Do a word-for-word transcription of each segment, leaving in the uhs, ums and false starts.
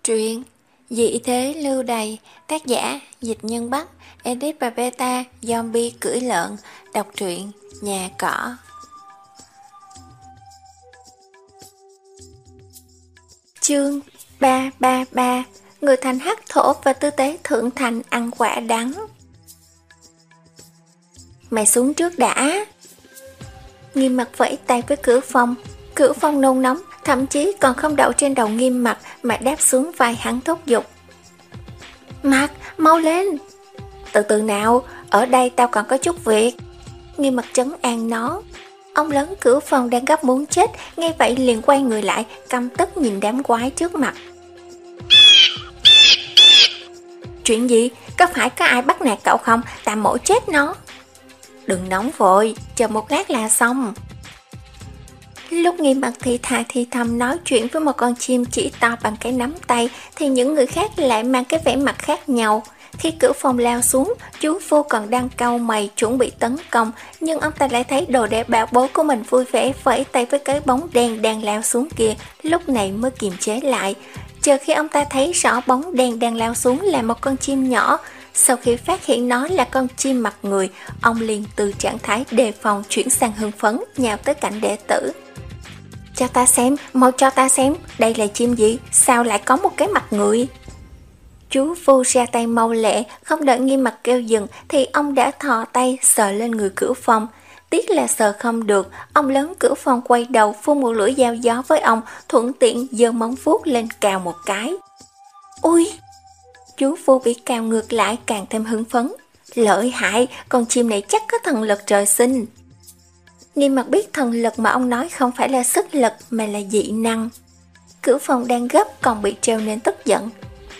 Truyện Dị thế lưu đày, tác giả Dịch Nhân Bắc, edit và beta Zombie cưỡi lợn. Đọc truyện Nhà Cỏ. Chương ba ba ba. Người thành hắc thổ và tư tế thượng thành ăn quả đắng. Mày xuống trước đã. Nghiêm Mặt vẫy tay với Cửu Phong. Cửu Phong nôn nóng, thậm chí còn không đậu trên đầu Nghiêm Mặt mà đáp xuống vai hắn thúc giục. Mặt, mau lên. Từ từ nào, ở đây tao còn có chút việc. Nghiêm Mặt trấn an nó. Ông lớn Cửu Phong đang gấp muốn chết, nghe vậy liền quay người lại, căm tức nhìn đám quái trước mặt. Chuyện gì? Có phải có ai bắt nạt cậu không? Tao mổ chết nó. Đừng nóng vội, chờ một lát là xong. Lúc Nghiêm Mặt thì thà thì thầm nói chuyện với một con chim chỉ to bằng cái nắm tay, thì những người khác lại mang cái vẻ mặt khác nhau. Khi Cửu Phong lao xuống, chú Phu còn đang cau mày chuẩn bị tấn công, nhưng ông ta lại thấy đồ đệ bảo bối của mình vui vẻ vẫy tay với cái bóng đen đang lao xuống kia, lúc này mới kiềm chế lại. Chờ khi ông ta thấy rõ bóng đen đang lao xuống là một con chim nhỏ, sau khi phát hiện nó là con chim mặt người, ông liền từ trạng thái đề phòng chuyển sang hưng phấn, nhào tới cạnh đệ tử. Cho ta xem, mau cho ta xem, đây là chim gì, sao lại có một cái mặt người? Chú Phu ra tay mau lẹ, không đợi Nghiêm Mặt kêu dừng thì ông đã thò tay sờ lên người Cửu Phong. Tiếc là sờ không được, ông lớn Cửu Phong quay đầu phun một lưỡi dao gió với ông, thuận tiện giơ móng vuốt lên cào một cái. Ui! Chú Phu bị cào ngược lại càng thêm hưng phấn. Lợi hại, con chim này chắc có thần lực trời sinh. Nghiêm Mặt biết thần lực mà ông nói không phải là sức lực mà là dị năng. Cửu Phong đang gấp còn bị treo nên tức giận.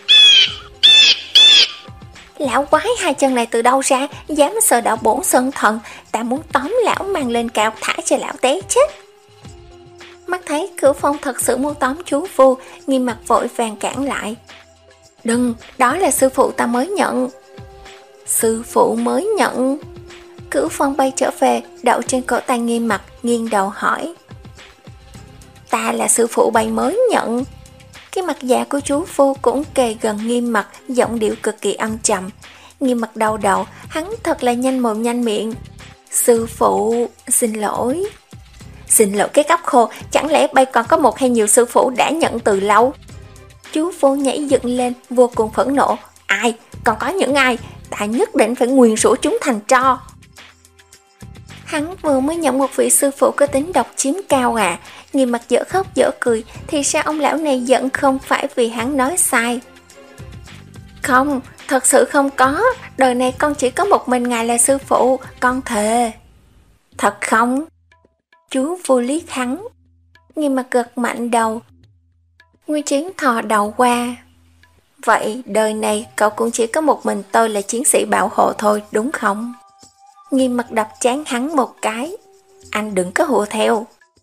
Lão quái hai chân này từ đâu ra, dám sờ đạo bổn sơn thần, ta muốn tóm lão mang lên cao thả cho lão té chết. Mắt thấy Cửu Phong thật sự muốn tóm chú Phu, Nghiêm Mặt vội vàng cản lại. Đừng, đó là sư phụ ta mới nhận. Sư phụ mới nhận? Cửu Phong bay trở về, đậu trên cổ tay Nghiêm Mặt, nghiêng đầu hỏi. Ta là sư phụ bay mới nhận. Cái mặt già của chú Phu cũng kề gần Nghiêm Mặt, giọng điệu cực kỳ âm trầm. Nghiêm Mặt đau đầu, hắn thật là nhanh mồm nhanh miệng. Sư phụ, xin lỗi. Xin lỗi cái cóc khô, chẳng lẽ bay còn có một hay nhiều sư phụ đã nhận từ lâu? Chú Phu nhảy dựng lên, vô cùng phẫn nộ. Ai? Còn có những ai? Ta nhất định phải nguyền rủa chúng thành tro. Hắn vừa mới nhận một vị sư phụ có tính độc chiếm cao à. Nghiêm Mặt dở khóc dở cười, thì sao ông lão này giận không phải vì hắn nói sai. Không, thật sự không có. Đời này con chỉ có một mình ngài là sư phụ, con thề. Thật không? Chú Phu liếc hắn. Nghiêm Mặt gật mạnh đầu. Nguyên Chiến thò đầu qua. Vậy đời này cậu cũng chỉ có một mình tôi là chiến sĩ bảo hộ thôi, đúng không? Nghiêm Mặt đập trán hắn một cái. Anh đừng có hùa theo.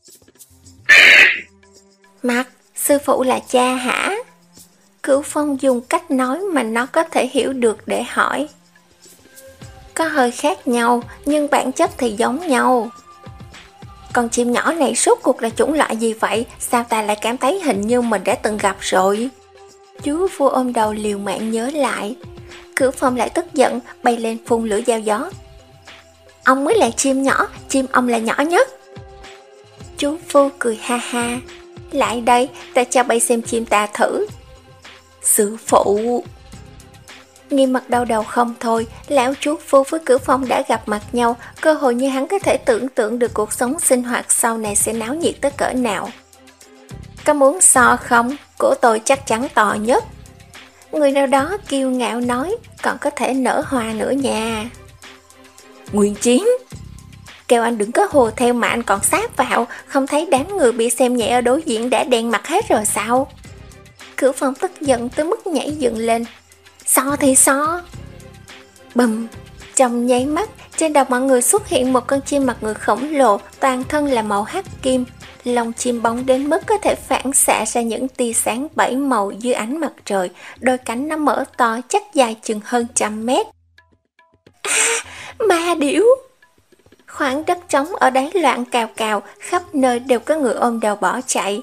Mặt, sư phụ là cha hả? Cửu Phong dùng cách nói mà nó có thể hiểu được để hỏi. Có hơi khác nhau, nhưng bản chất thì giống nhau. Con chim nhỏ này suốt cuộc là chủng loại gì vậy? Sao ta lại cảm thấy hình như mình đã từng gặp rồi? Chú Phu ôm đầu liều mạng nhớ lại. Cửu Phong lại tức giận, bay lên phun lửa dao gió. Ông mới là chim nhỏ, chim ông là nhỏ nhất. Chú Phu cười ha ha. Lại đây, ta cho bay xem chim ta thử. Sư phụ. Nghiêm Mặt đau đầu không thôi. Lão chú Phu với Cửu Phong đã gặp mặt nhau, cơ hội như hắn có thể tưởng tượng được cuộc sống sinh hoạt sau này sẽ náo nhiệt tới cỡ nào. Có muốn so không? Của tôi chắc chắn to nhất. Người nào đó kiêu ngạo nói, còn có thể nở hoa nữa nha. Nguyên Chiến, kêu anh đừng có hồ theo mà anh còn sát vào, không thấy đám người bị xem nhẹ ở đối diện đã đen mặt hết rồi sao? Cửu Phong tức giận tới mức nhảy dựng lên. So thì so. Bùm, trong nháy mắt, trên đầu mọi người xuất hiện một con chim mặt người khổng lồ, toàn thân là màu hắc kim. Lông chim bóng đến mức có thể phản xạ ra những tia sáng bảy màu dưới ánh mặt trời, đôi cánh nó mở to chắc dài chừng hơn trăm mét. À, ma điểu! Khoảng đất trống ở đáy loạn cào cào, khắp nơi đều có người ôm đầu bỏ chạy.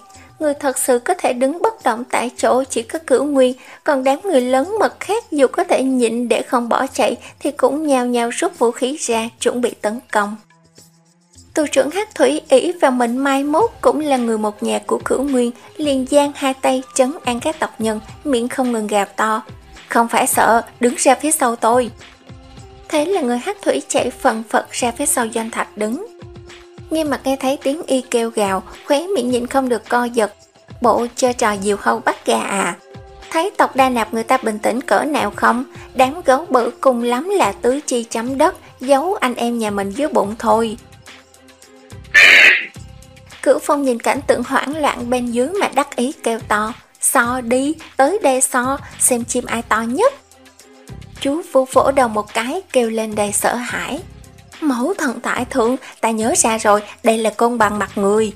người thật sự có thể đứng bất động tại chỗ chỉ có Cửu Nguyên, còn đám người lớn mật khác dù có thể nhịn để không bỏ chạy thì cũng nhao nhao rút vũ khí ra chuẩn bị tấn công. Tù trưởng Hắc Thủy ỷ và mình mai mốt cũng là người một nhà của Cửu Nguyên, liền giang hai tay trấn an các tộc nhân, miệng không ngừng gào to: "Không phải sợ, đứng ra phía sau tôi." Thế là người Hắc Thủy chạy phần phật ra phía sau Doanh Thạch đứng. Nghiêm Mặt nghe thấy tiếng y kêu gào, khóe miệng nhịn không được co giật. Bộ chơi trò diều hâu bắt gà à? Thấy tộc Đa Nạp người ta bình tĩnh cỡ nào không? Đám gấu bự cùng lắm là tứ chi chấm đất, giấu anh em nhà mình dưới bụng thôi. Cửu Phong nhìn cảnh tượng hoảng loạn bên dưới mà đắc ý kêu to: "So đi, tới đây so, xem chim ai to nhất." Chú Vu vỗ đầu một cái kêu lên đầy sợ hãi: "Mẫu thần tại thượng, ta nhớ ra rồi, đây là côn bằng mặt người."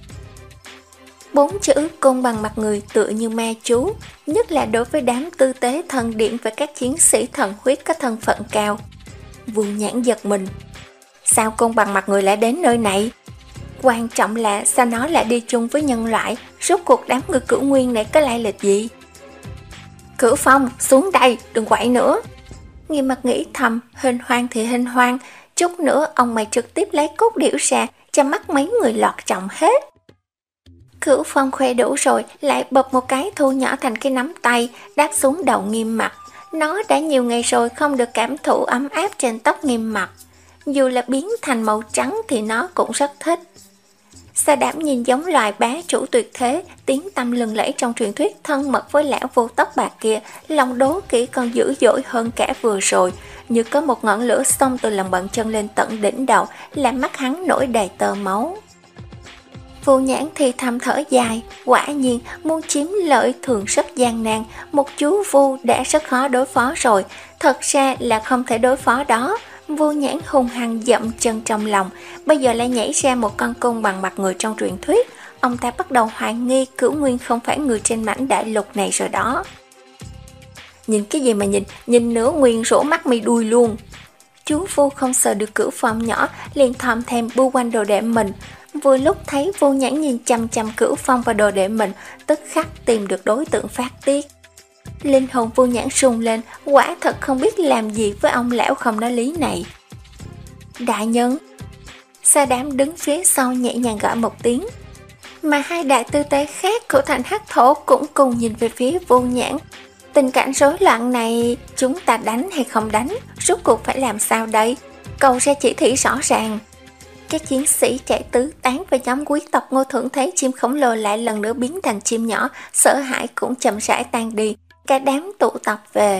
Bốn chữ côn bằng mặt người tựa như ma chú, nhất là đối với đám tư tế thần điện và các chiến sĩ thần huyết có thân phận cao. Vu Nhãn giật mình: "Sao côn bằng mặt người lại đến nơi này? Quan trọng là sao nó lại đi chung với nhân loại? Rốt cuộc đám người Cửu Nguyên này có lai lịch gì?" "Cửu Phong, xuống đây, đừng quậy nữa." Nghiêm Mặt nghĩ thầm, hên hoang thì hên hoang, chút nữa ông mày trực tiếp lấy cốt điểu ra, cho mắt mấy người lọt trọng hết. Cửu Phong khoe đủ rồi, lại bập một cái thu nhỏ thành cái nắm tay, đáp xuống đầu Nghiêm Mặt. Nó đã nhiều ngày rồi không được cảm thụ ấm áp trên tóc Nghiêm Mặt. Dù là biến thành màu trắng thì nó cũng rất thích. Sa Đảm nhìn giống loài bá chủ tuyệt thế, tiếng tăm lừng lẫy trong truyền thuyết thân mật với lão vô tóc bạc kia, lòng đố kỵ còn dữ dội hơn cả vừa rồi, như có một ngọn lửa xông từ lòng bàn chân lên tận đỉnh đầu, làm mắt hắn nổi đầy tơ máu. Vu Nhãn thì thầm thở dài, quả nhiên muốn chiếm lợi thường rất gian nan, một chú Vu đã rất khó đối phó rồi, thật ra là không thể đối phó đó. Vu Nhãn hung hăng dậm chân trong lòng, bây giờ lại nhảy ra một con côn bằng mặt người trong truyền thuyết, ông ta bắt đầu hoài nghi Cửu Nguyên không phải người trên mảnh đại lục này rồi đó. Nhìn cái gì mà nhìn, nhìn nữa Nguyên rỗ mắt mi đuôi luôn. Chú Vu không sợ được Cửu Phong nhỏ, liền thòm thèm bu quanh đồ đệ mình. Vừa lúc thấy Vu Nhãn nhìn chăm chăm Cửu Phong và đồ đệ mình, tức khắc tìm được đối tượng phát tiết. Linh hồn Vu Nhãn rung lên, quả thật không biết làm gì với ông lão không nói lý này. "Đại nhân." Sa Đảm đứng phía sau nhẹ nhàng gọi một tiếng. Mà hai đại tư tế khác của thành Hắc Thổ cũng cùng nhìn về phía Vu Nhãn. Tình cảnh rối loạn này, chúng ta đánh hay không đánh, rốt cuộc phải làm sao đây? Cầu ra chỉ thị rõ ràng. Các chiến sĩ trẻ tứ tán và nhóm quý tộc Ngô Thượng thấy chim khổng lồ lại lần nữa biến thành chim nhỏ, sợ hãi cũng chậm rãi tan đi, cả đám tụ tập về.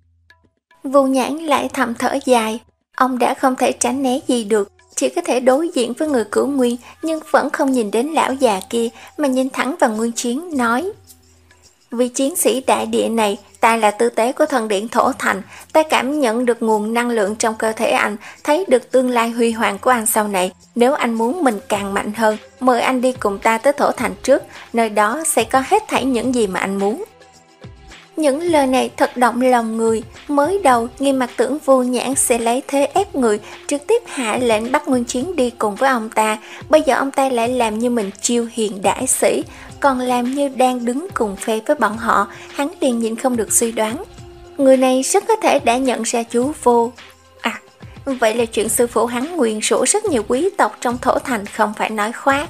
Vu Nhãn lại thầm thở dài, ông đã không thể tránh né gì được, chỉ có thể đối diện với người Cửu Nguyên, nhưng vẫn không nhìn đến lão già kia mà nhìn thẳng vào Nguyên Chiến nói: "Vì chiến sĩ đại địa này, ta là tư tế của thần điện Thổ Thành, ta cảm nhận được nguồn năng lượng trong cơ thể anh, thấy được tương lai huy hoàng của anh sau này. Nếu anh muốn mình càng mạnh hơn, mời anh đi cùng ta tới Thổ Thành trước, nơi đó sẽ có hết thảy những gì mà anh muốn." Những lời này thật động lòng người. Mới đầu Nghiêm Mặt tưởng Vu Nhãn sẽ lấy thế ép người, trực tiếp hạ lệnh bắt Nguyên Chiến đi cùng với ông ta. Bây giờ ông ta lại làm như mình chiêu hiền đãi sĩ, còn làm như đang đứng cùng phe với bọn họ. Hắn liền nhịn không được suy đoán, người này rất có thể đã nhận ra chú Vu. À, vậy là chuyện sư phụ hắn nguyền rủa rất nhiều quý tộc trong Thổ Thành không phải nói khoác.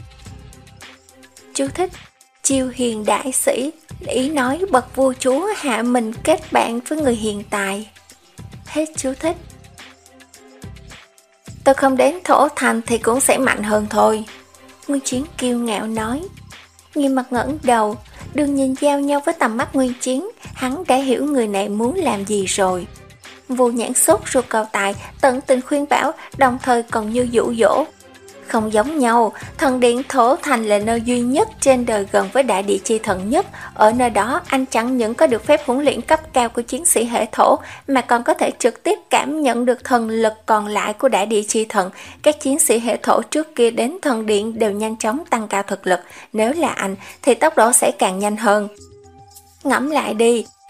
Chú thích: chiêu hiền đại sĩ, ý nói bậc vua chúa hạ mình kết bạn với người hiền tài. Hết chú thích. Tôi không đến Thổ Thành thì cũng sẽ mạnh hơn thôi, Nguyên Chiến kiêu ngạo nói. Nghiêm Mặt ngẩng đầu, đừng nhìn giao nhau với tầm mắt Nguyên Chiến, hắn đã hiểu người này muốn làm gì rồi. Vu Nhãn sốt ruột cao tài, tận tình khuyên bảo, đồng thời còn như dụ dỗ. Không giống nhau, thần điện Thổ Thành là nơi duy nhất trên đời gần với đại địa chi thần nhất. Ở nơi đó anh chẳng những có được phép huấn luyện cấp cao của chiến sĩ hệ thổ, mà còn có thể trực tiếp cảm nhận được thần lực còn lại của đại địa chi thần. Các chiến sĩ hệ thổ trước kia đến thần điện đều nhanh chóng tăng cao thực lực, nếu là anh thì tốc độ sẽ càng nhanh hơn. Ngẫm lại đi,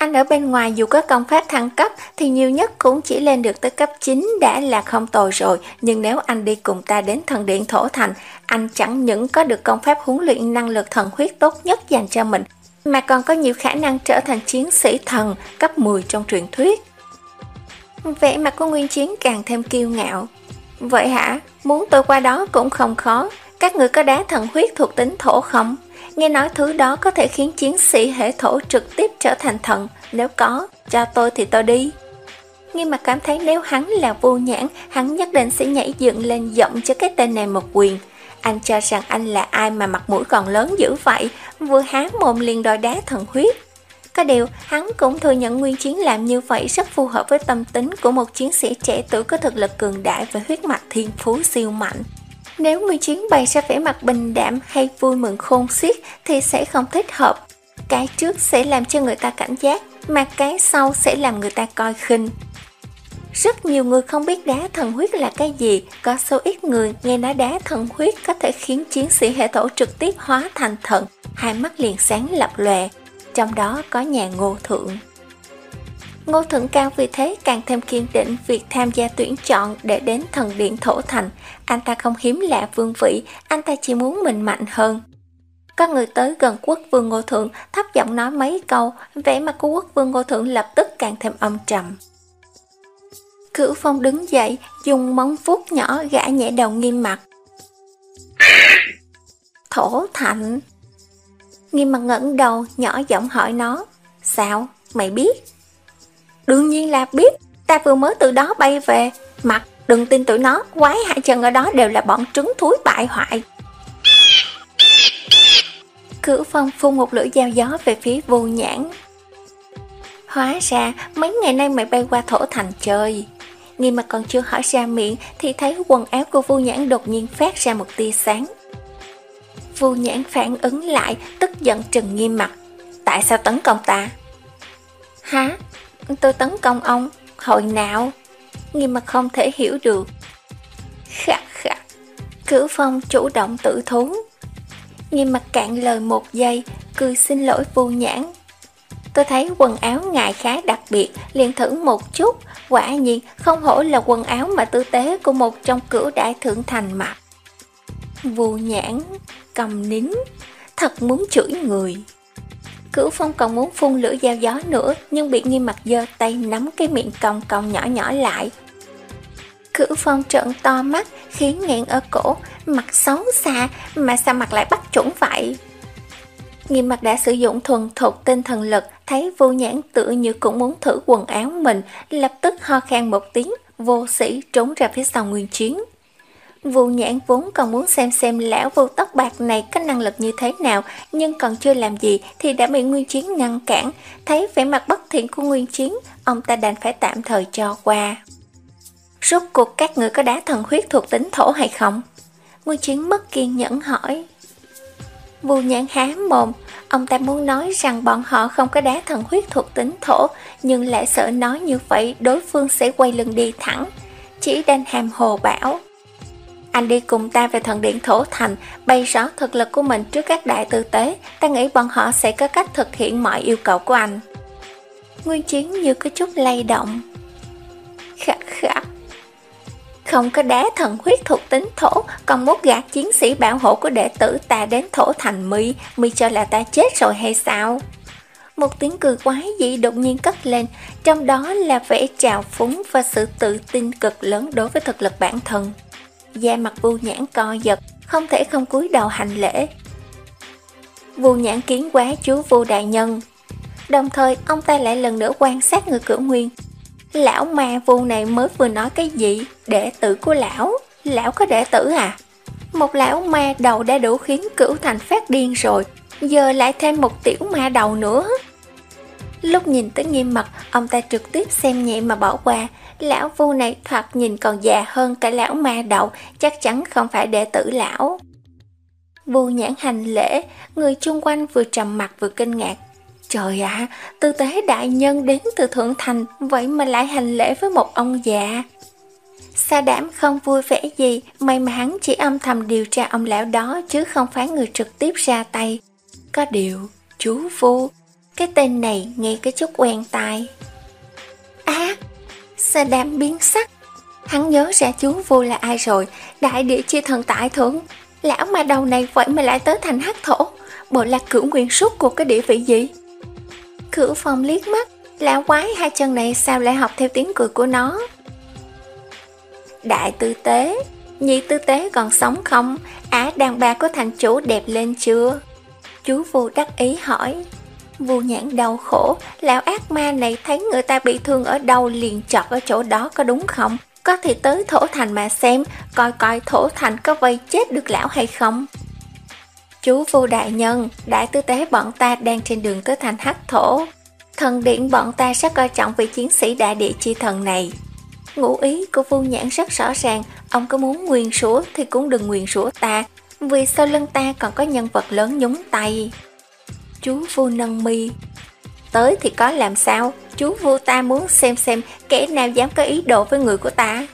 Anh ở bên ngoài dù có công pháp thăng cấp thì nhiều nhất cũng chỉ lên được tới cấp chín đã là không tồi rồi, nhưng nếu anh đi cùng ta đến thần điện Thổ Thành, anh chẳng những có được công pháp huấn luyện năng lực thần huyết tốt nhất dành cho mình, mà còn có nhiều khả năng trở thành chiến sĩ thần cấp mười trong truyền thuyết. Vẻ mặt của Nguyên Chiến càng thêm kiêu ngạo. Vậy hả? Muốn tôi qua đó cũng không khó. Các người có đá thần huyết thuộc tính thổ không? Nghe nói thứ đó có thể khiến chiến sĩ hệ thổ trực tiếp trở thành thần. Nếu có, cho tôi thì tôi đi. Nghiêm Mặt cảm thấy nếu hắn là Vô Nhãn, hắn nhất định sẽ nhảy dựng lên giọng cho cái tên này một quyền. Anh cho rằng anh là ai mà mặt mũi còn lớn dữ vậy, vừa há mồm liền đòi đá thần huyết. Có điều, hắn cũng thừa nhận Nguyên Chiến làm như vậy rất phù hợp với tâm tính của một chiến sĩ trẻ tuổi có thực lực cường đại và huyết mạch thiên phú siêu mạnh. Nếu Nguyên Chiến bày ra vẻ mặt bình đạm hay vui mừng khôn xiết thì sẽ không thích hợp. Cái trước sẽ làm cho người ta cảnh giác, mà cái sau sẽ làm người ta coi khinh. Rất nhiều người không biết đá thần huyết là cái gì, có số ít người nghe nói đá thần huyết có thể khiến chiến sĩ hệ thổ trực tiếp hóa thành thần, hai mắt liền sáng lập lòe, trong đó có nhà Ngô Thượng. Ngô Thượng Cao vì thế càng thêm kiên định việc tham gia tuyển chọn để đến thần điện Thổ Thành. Anh ta không hiếm lạ vương vị, anh ta chỉ muốn mình mạnh hơn. Có người tới gần quốc vương Ngô Thượng, thấp giọng nói mấy câu, vẻ mặt của quốc vương Ngô Thượng lập tức càng thêm âm trầm. Cửu Phong đứng dậy, dùng móng vuốt nhỏ gãi nhẹ đầu Nghiêm Mặt. Thổ Thành. Nghiêm Mặt ngẩng đầu, nhỏ giọng hỏi nó. Sao, mày biết? Đương nhiên là biết, ta vừa mới từ đó bay về. Mặt, đừng tin tụi nó, quái hai chân ở đó đều là bọn trứng thúi bại hoại. Cửu Phong phun một lưỡi dao gió về phía Vô Nhãn. Hóa ra mấy ngày nay mày bay qua Thổ Thành chơi. Nghiêm Mặt còn chưa hỏi ra miệng thì thấy quần áo của Vô Nhãn đột nhiên phát ra một tia sáng. Vô Nhãn phản ứng lại, tức giận trừng Nghiêm Mặt. Tại sao tấn công ta? Hả? Tôi tấn công ông? Hồi nào? Nghiêm Mặt không thể hiểu được. Khạc khạc. Cửu Phong chủ động tự thú. Nghiêm Mặt cạn lời một giây, cười xin lỗi Vô Nhãn. Tôi thấy quần áo ngài khá đặc biệt, liền thử một chút. Quả nhiên không hổ là quần áo mà tư tế của một trong cửu đại thượng thành mặc. Vô Nhãn cầm nín, thật muốn chửi người. Cửu Phong còn muốn phun lửa dao gió nữa, nhưng bị Nghiêm Mặt giơ tay nắm cái miệng cong cong nhỏ nhỏ lại. Cửu Phong trợn to mắt, khí nghẹn ở cổ, mặt xấu xa mà sao mặt lại bắt chuẩn vậy? Nghiêm Mặt đã sử dụng thuần thục tinh thần lực, thấy Vô Nhãn tựa như cũng muốn thử quần áo mình, lập tức ho khan một tiếng, vô sĩ trốn ra phía sau Nguyên Chiến. Vô Nhãn vốn còn muốn xem xem lão vô tóc bạc này có năng lực như thế nào, nhưng còn chưa làm gì thì đã bị Nguyên Chiến ngăn cản. Thấy vẻ mặt bất thiện của Nguyên Chiến, ông ta đành phải tạm thời cho qua. Rốt cuộc các người có đá thần huyết thuộc tính thổ hay không? Nguyên Chiến mất kiên nhẫn hỏi. Vô Nhãn há mồm, ông ta muốn nói rằng bọn họ không có đá thần huyết thuộc tính thổ, nhưng lại sợ nói như vậy đối phương sẽ quay lưng đi thẳng, chỉ đành hàm hồ bảo. Anh đi cùng ta về thần điện Thổ Thành, bày rõ thực lực của mình trước các đại tư tế, ta nghĩ bọn họ sẽ có cách thực hiện mọi yêu cầu của anh. Nguyên Chiến như có chút lay động. Khắc khắc. Không có đá thần huyết thuộc tính thổ, còn muốn gạt chiến sĩ bảo hộ của đệ tử ta đến Thổ Thành mi, mi cho là ta chết rồi hay sao? Một tiếng cười quái dị đột nhiên cất lên, trong đó là vẻ trào phúng và sự tự tin cực lớn đối với thực lực bản thân. Da mặt Vô Nhãn co giật, không thể không cúi đầu hành lễ. Vô Nhãn kiến quá chú Vô đại nhân. Đồng thời ông ta lại lần nữa quan sát người Cửu Nguyên. Lão ma Vô này mới vừa nói cái gì? Đệ tử của lão? Lão có đệ tử à? Một lão ma đầu đã đủ khiến Cửu Thành phát điên rồi, giờ lại thêm một tiểu ma đầu nữa. Lúc nhìn tới Nghiêm Mặt, ông ta trực tiếp xem nhẹ mà bỏ qua. Lão Vô này thoạt nhìn còn già hơn cả lão ma đầu, chắc chắn không phải đệ tử lão. Vô Nhãn hành lễ, người chung quanh vừa trầm mặt vừa kinh ngạc. Trời ạ, tư tế đại nhân đến từ Thượng Thành, vậy mà lại hành lễ với một ông già. Sa Đảm không vui vẻ gì, may mà hắn chỉ âm thầm điều tra ông lão đó chứ không phải người trực tiếp ra tay. Có điều, chú Vô, Cái tên này nghe cái chút quen tai. À, Sa Đam biến sắc. Hắn nhớ ra chú Vu là ai rồi, đại địa chi thần tại thượng. Lão ma đầu này vậy mà lại tới thành hắc thổ, bộ là cửu nguyên súc của cái địa vị gì? Cửu Phong liếc mắt, lão quái hai chân này sao lại học theo tiếng cười của nó? Đại tư tế, nhị tư tế còn sống không? Á đàn bà của thành chủ đẹp lên chưa? Chú Vu đắc ý hỏi. Vu Nhãn đau khổ, lão ác ma này thấy người ta bị thương ở đâu liền chọt ở chỗ đó có đúng không? Có thì tới thổ thành mà xem, coi coi thổ thành có vây chết được lão hay không. Chú Vu đại nhân, đại tư tế bọn ta đang trên đường tới thành hắc thổ. Thần điện bọn ta rất coi trọng vị chiến sĩ đại địa chi thần này. Ngụ ý của Vu Nhãn rất rõ ràng, ông có muốn nguyền rủa thì cũng đừng nguyền rủa ta, vì sau lưng ta còn có nhân vật lớn nhúng tay. Chú Vu nâng mi. Tới thì có làm sao, chú Vu ta muốn xem xem kẻ nào dám có ý đồ với người của ta.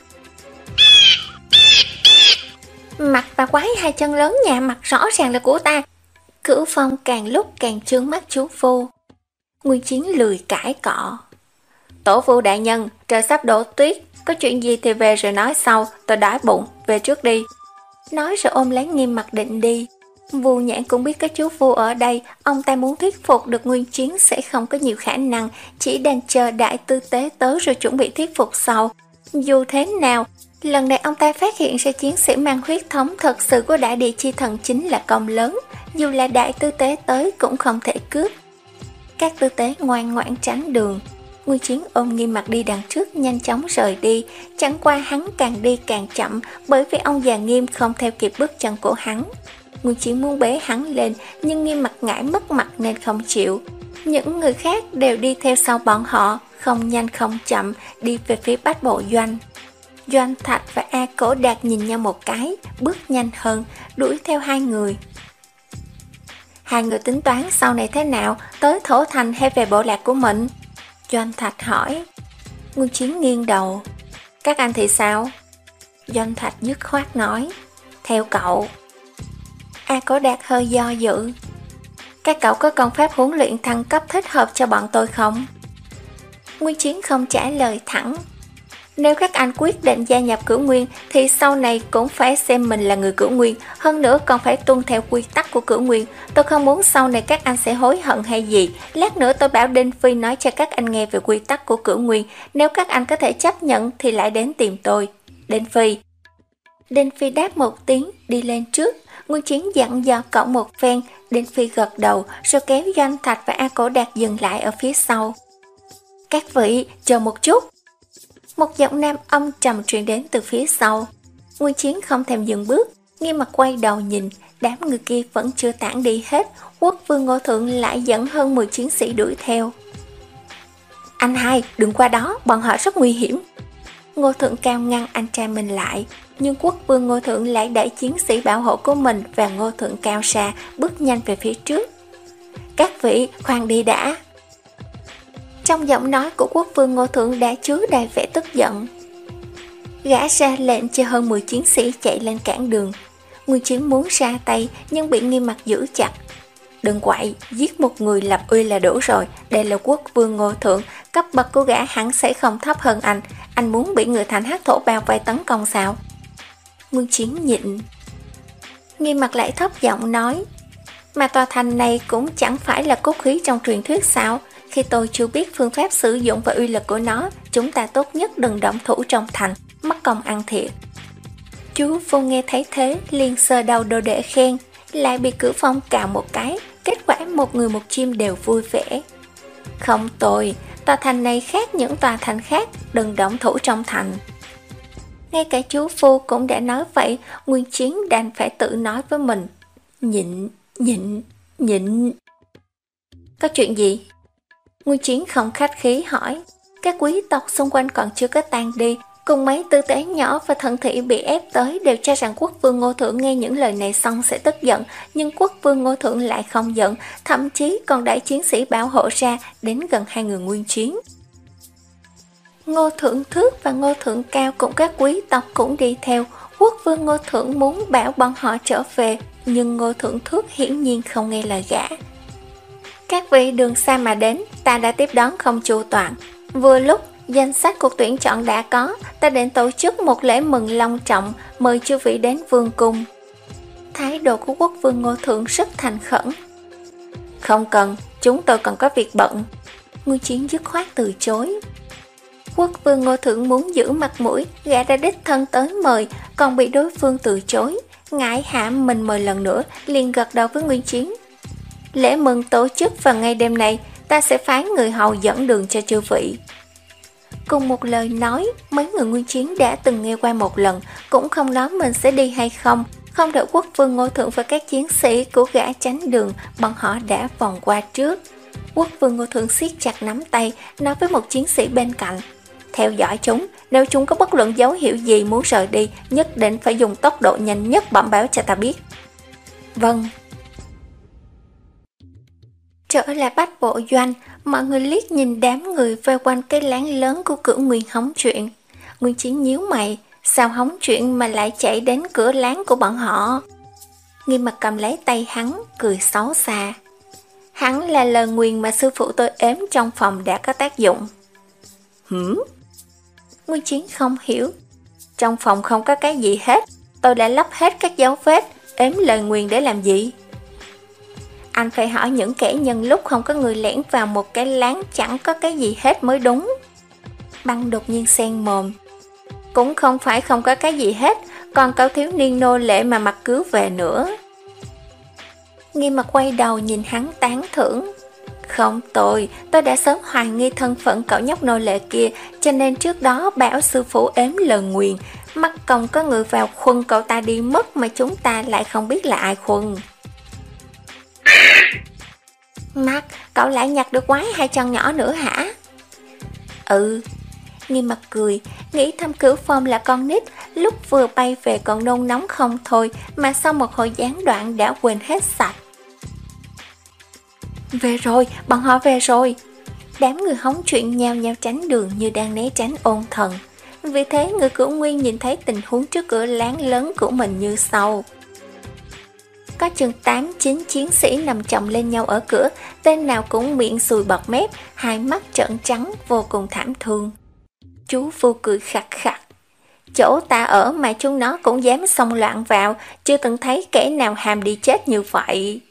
Mặt và quái hai chân lớn nhà mặt rõ ràng là của ta. Cửu Phong càng lúc càng trướng mắt chú Vu. Nguyên Chiến lười cãi cọ. Tổ Vu đại nhân, trời sắp đổ tuyết, có chuyện gì thì về rồi nói sau, tôi đói bụng, về trước đi. Nói rồi ôm lấy Nghiêm Mặc định đi. Vu Nhãn cũng biết cái chú Vu ở đây, ông ta muốn thuyết phục được Nguyên Chiến sẽ không có nhiều khả năng, chỉ đang chờ đại tư tế tới rồi chuẩn bị thuyết phục sau. Dù thế nào, lần này ông ta phát hiện ra chiến sĩ mang huyết thống thật sự của đại địa chi thần chính là công lớn, dù là đại tư tế tới cũng không thể cướp. Các tư tế ngoan ngoãn tránh đường. Nguyên Chiến ôm Nghiêm Mặc đi đằng trước nhanh chóng rời đi, chẳng qua hắn càng đi càng chậm bởi vì ông già Nghiêm không theo kịp bước chân của hắn. Nguyên Chiến muốn bế hắn lên nhưng Nghiêm Mặc ngại mất mặt nên không chịu. Những người khác đều đi theo sau bọn họ, không nhanh không chậm đi về phía Bách Bộ Doanh. Doanh Thạch và A Cổ Đạt nhìn nhau một cái, bước nhanh hơn, đuổi theo hai người. Hai người tính toán sau này thế nào, tới thổ thành hay về bộ lạc của mình? Doanh Thạch hỏi. Nguyên Chiến nghiêng đầu. Các anh thì sao? Doanh Thạch dứt khoát nói. Theo cậu. A Cổ Đạt hơi do dự. Các cậu có công pháp huấn luyện thăng cấp thích hợp cho bọn tôi không? Nguyên Chiến không trả lời thẳng. Nếu các anh quyết định gia nhập Cửu Nguyên thì sau này cũng phải xem mình là người Cửu Nguyên, hơn nữa còn phải tuân theo quy tắc của Cửu Nguyên. Tôi không muốn sau này các anh sẽ hối hận hay gì. Lát nữa tôi bảo Đinh Phi nói cho các anh nghe về quy tắc của Cửu Nguyên. Nếu các anh có thể chấp nhận thì lại đến tìm tôi. Đinh Phi. Đinh Phi đáp một tiếng, đi lên trước. Nguyên Chiến dặn dò cậu một phen. Đinh Phi gật đầu rồi kéo Doanh Thạch và A Cổ Đạt dừng lại ở phía sau. Các vị, chờ một chút. Một giọng nam âm trầm truyền đến từ phía sau. Nguyên Chiến không thèm dừng bước, Nghiêm Mặc quay đầu nhìn, đám người kia vẫn chưa tản đi hết, Quốc vương Ngô Thượng lại dẫn hơn mười chiến sĩ đuổi theo. Anh hai, đừng qua đó, bọn họ rất nguy hiểm. Ngô Thượng cao ngăn anh trai mình lại, nhưng Quốc vương Ngô Thượng lại đẩy chiến sĩ bảo hộ của mình và Ngô Thượng cao xa, bước nhanh về phía trước. Các vị, khoan đi đã. Trong giọng nói của Quốc vương Ngô Thượng đã chứa đầy vẻ tức giận. Gã ra lệnh cho hơn mười chiến sĩ chạy lên cản đường. Nguyên Chiến muốn ra tay nhưng bị Nghiêm Mặc giữ chặt. Đừng quậy, giết một người lập uy là đủ rồi. Đây là Quốc vương Ngô Thượng, cấp bậc của gã hẳn sẽ không thấp hơn anh. Anh muốn bị người thành hắc thổ bao vây tấn công sao? Nguyên Chiến nhịn. Nghiêm Mặc lại thấp giọng nói. Mà tòa thành này cũng chẳng phải là cốt khí trong truyền thuyết sao? Khi tôi chưa biết phương pháp sử dụng và uy lực của nó, chúng ta tốt nhất đừng động thủ trong thành, mất công ăn thiệt. Chú Vô nghe thấy thế, liền sờ đầu đồ để khen, lại bị Cửu Phong cào một cái, kết quả một người một chim đều vui vẻ. Không tồi, tòa thành này khác những tòa thành khác, đừng động thủ trong thành. Ngay cả chú Phu cũng đã nói vậy, Nguyên Chiến đành phải tự nói với mình. Nhịn, nhịn, nhịn. Có chuyện gì? Nguyên Chiến không khách khí hỏi. Các quý tộc xung quanh còn chưa có tan đi, cùng mấy tư tế nhỏ và thần thị bị ép tới đều cho rằng Quốc vương Ngô Thượng nghe những lời này xong sẽ tức giận, nhưng Quốc vương Ngô Thượng lại không giận, thậm chí còn đẩy chiến sĩ bảo hộ ra đến gần hai người Nguyên Chiến. Ngô Thượng Thước và Ngô Thượng Cao cùng các quý tộc cũng đi theo. Quốc vương Ngô Thượng muốn bảo bọn họ trở về, nhưng Ngô Thượng Thước hiển nhiên không nghe lời gã. Các vị đường xa mà đến, ta đã tiếp đón không chu toàn. Vừa lúc danh sách cuộc tuyển chọn đã có, ta định tổ chức một lễ mừng long trọng, mời chư vị đến vương cung. Thái độ của quốc vương Ngô Thượng rất thành khẩn. Không cần, chúng tôi còn có việc bận. Nguyên Chiến dứt khoát từ chối. Quốc vương Ngô Thượng muốn giữ mặt mũi, gã đã đích thân tới mời, còn bị đối phương từ chối. Ngại hạ mình mời lần nữa, liền gật đầu với Nguyên Chiến. Lễ mừng tổ chức vào ngày đêm này, ta sẽ phái người hầu dẫn đường cho chư vị. Cùng một lời nói, mấy người Nguyên Chiến đã từng nghe qua một lần, cũng không nói mình sẽ đi hay không. Không đợi quốc vương Ngô Thượng và các chiến sĩ của gã tránh đường, bọn họ đã vòng qua trước. Quốc vương Ngô Thượng siết chặt nắm tay, nói với một chiến sĩ bên cạnh. Theo dõi chúng, nếu chúng có bất luận dấu hiệu gì muốn rời đi, nhất định phải dùng tốc độ nhanh nhất bẩm báo cho ta biết. Vâng. Trở lại Bách Bộ Doanh, mọi người liếc nhìn đám người vây quanh cái lán lớn của Cửu Nguyên hóng chuyện. Nguyên Chiến nhíu mày, sao hóng chuyện mà lại chạy đến cửa lán của bọn họ? Nghiêm Mặt cầm lấy tay hắn, cười xấu xa. Hắn là lời nguyền mà sư phụ tôi ếm trong phòng đã có tác dụng. Hửm? Nguyên Chiến không hiểu. Trong phòng không có cái gì hết, tôi đã lấp hết các dấu vết, ếm lời nguyền để làm gì? Anh phải hỏi những kẻ nhân lúc không có người lẻn vào một cái lán chẳng có cái gì hết mới đúng. Băng đột nhiên xen mồm. Cũng không phải không có cái gì hết, còn cậu thiếu niên nô lệ mà mặc cứu về nữa. Nghiêm Mặt quay đầu nhìn hắn tán thưởng. Không tôi, tôi đã sớm hoài nghi thân phận cậu nhóc nô lệ kia, cho nên trước đó bảo sư phụ ếm lời nguyền, mắc công có người vào khuân cậu ta đi mất mà chúng ta lại không biết là ai khuân. Mắt, cậu lại nhặt được quái hai chân nhỏ nữa hả? Ừ. Nghiêm Mặt cười, nghĩ Thâm Cửu Phong là con nít, lúc vừa bay về còn nôn nóng không thôi, mà sau một hồi gián đoạn đã quên hết sạch. Về rồi, bọn họ về rồi. Đám người hóng chuyện nhao nhao tránh đường như đang né tránh ôn thần. Vì thế người Cửu Nguyên nhìn thấy tình huống trước cửa lán lớn của mình như sau. Có chừng tám chín chiến sĩ nằm chồng lên nhau ở cửa, tên nào cũng miệng sùi bọt mép, hai mắt trợn trắng, vô cùng thảm thương. Chú Phu cười khặt khặt. Chỗ ta ở mà chúng nó cũng dám xông loạn vào, chưa từng thấy kẻ nào hàm đi chết như vậy.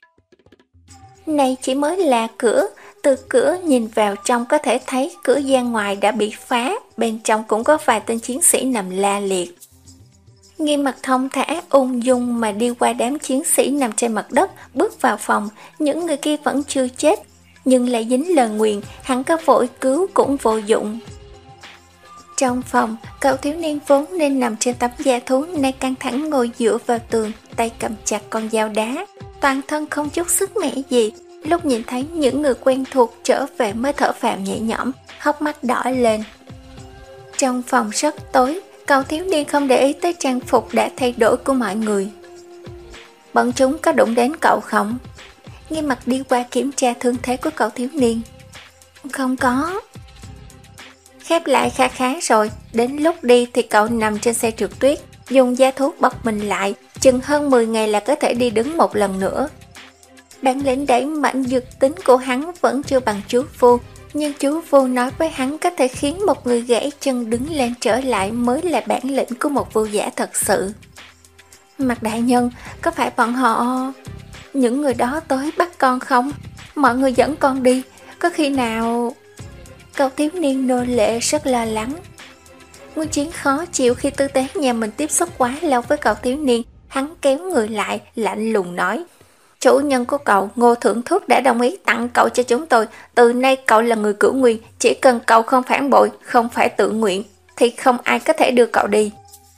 Này chỉ mới là cửa, từ cửa nhìn vào trong có thể thấy cửa gian ngoài đã bị phá, bên trong cũng có vài tên chiến sĩ nằm la liệt. Nghiêm Mặt thông thả ung dung mà đi qua đám chiến sĩ nằm trên mặt đất, bước vào phòng, những người kia vẫn chưa chết, nhưng lại dính lời nguyền, hắn có vội cứu cũng vô dụng. Trong phòng, cậu thiếu niên vốn nên nằm trên tấm da thú nay căng thẳng ngồi dựa vào tường, tay cầm chặt con dao đá, toàn thân không chút sức mẻ gì. Lúc nhìn thấy những người quen thuộc trở về mới thở phào nhẹ nhõm, hốc mắt đỏ lên. Trong phòng rất tối, cậu thiếu niên không để ý tới trang phục đã thay đổi của mọi người. Bọn chúng có đụng đến cậu không? Nghiêm Mặt đi qua kiểm tra thương thế của cậu thiếu niên. Không có. Khép lại khá khá rồi, đến lúc đi thì cậu nằm trên xe trượt tuyết, dùng da thú bọc mình lại, chừng hơn mười ngày là có thể đi đứng một lần nữa. Bản lĩnh đẩy mạnh dược tính của hắn vẫn chưa bằng chú Phu, nhưng chú Phu nói với hắn có thể khiến một người gãy chân đứng lên trở lại mới là bản lĩnh của một vưu giả thật sự. Mặt đại nhân, có phải bọn họ... những người đó tới bắt con không? Mọi người dẫn con đi, có khi nào... Cậu thiếu niên nô lệ rất lo lắng. Nguyên Chiến khó chịu khi tư tế nhà mình tiếp xúc quá lâu với cậu thiếu niên. Hắn kéo người lại, lạnh lùng nói. Chủ nhân của cậu, Ngô Thượng Thước đã đồng ý tặng cậu cho chúng tôi. Từ nay cậu là người Cửu Nguyên, chỉ cần cậu không phản bội, không phải tự nguyện, thì không ai có thể đưa cậu đi.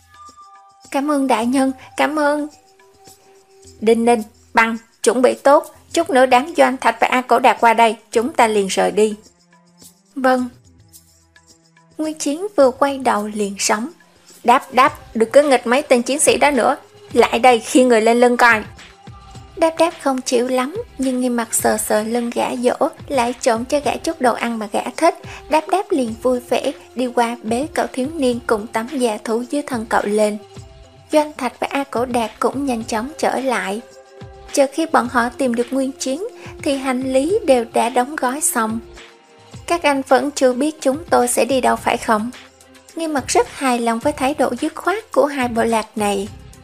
Cảm ơn đại nhân, cảm ơn. Đinh Ninh, Băng, chuẩn bị tốt. Chút nữa đám Doanh Thạch và A Cổ Đạt qua đây, chúng ta liền rời đi. Vâng. Nguyên Chiến vừa quay đầu liền sóng. Đáp đáp, đừng có nghịch mấy tên chiến sĩ đó nữa. Lại đây khi người lên lưng coi. Đáp đáp không chịu lắm, nhưng Nghiêm Mặt sờ sờ lưng gã dỗ, lại trộn cho gã chút đồ ăn mà gã thích. Đáp đáp liền vui vẻ đi qua bế cậu thiếu niên cùng tấm da thú dưới thân cậu lên. Doanh Thạch và A Cổ Đạt cũng nhanh chóng trở lại. Chờ khi bọn họ tìm được Nguyên Chiến thì hành lý đều đã đóng gói xong. Các anh vẫn chưa biết chúng tôi sẽ đi đâu phải không? Nghiêm Mặt rất hài lòng với thái độ dứt khoát của hai bộ lạc này.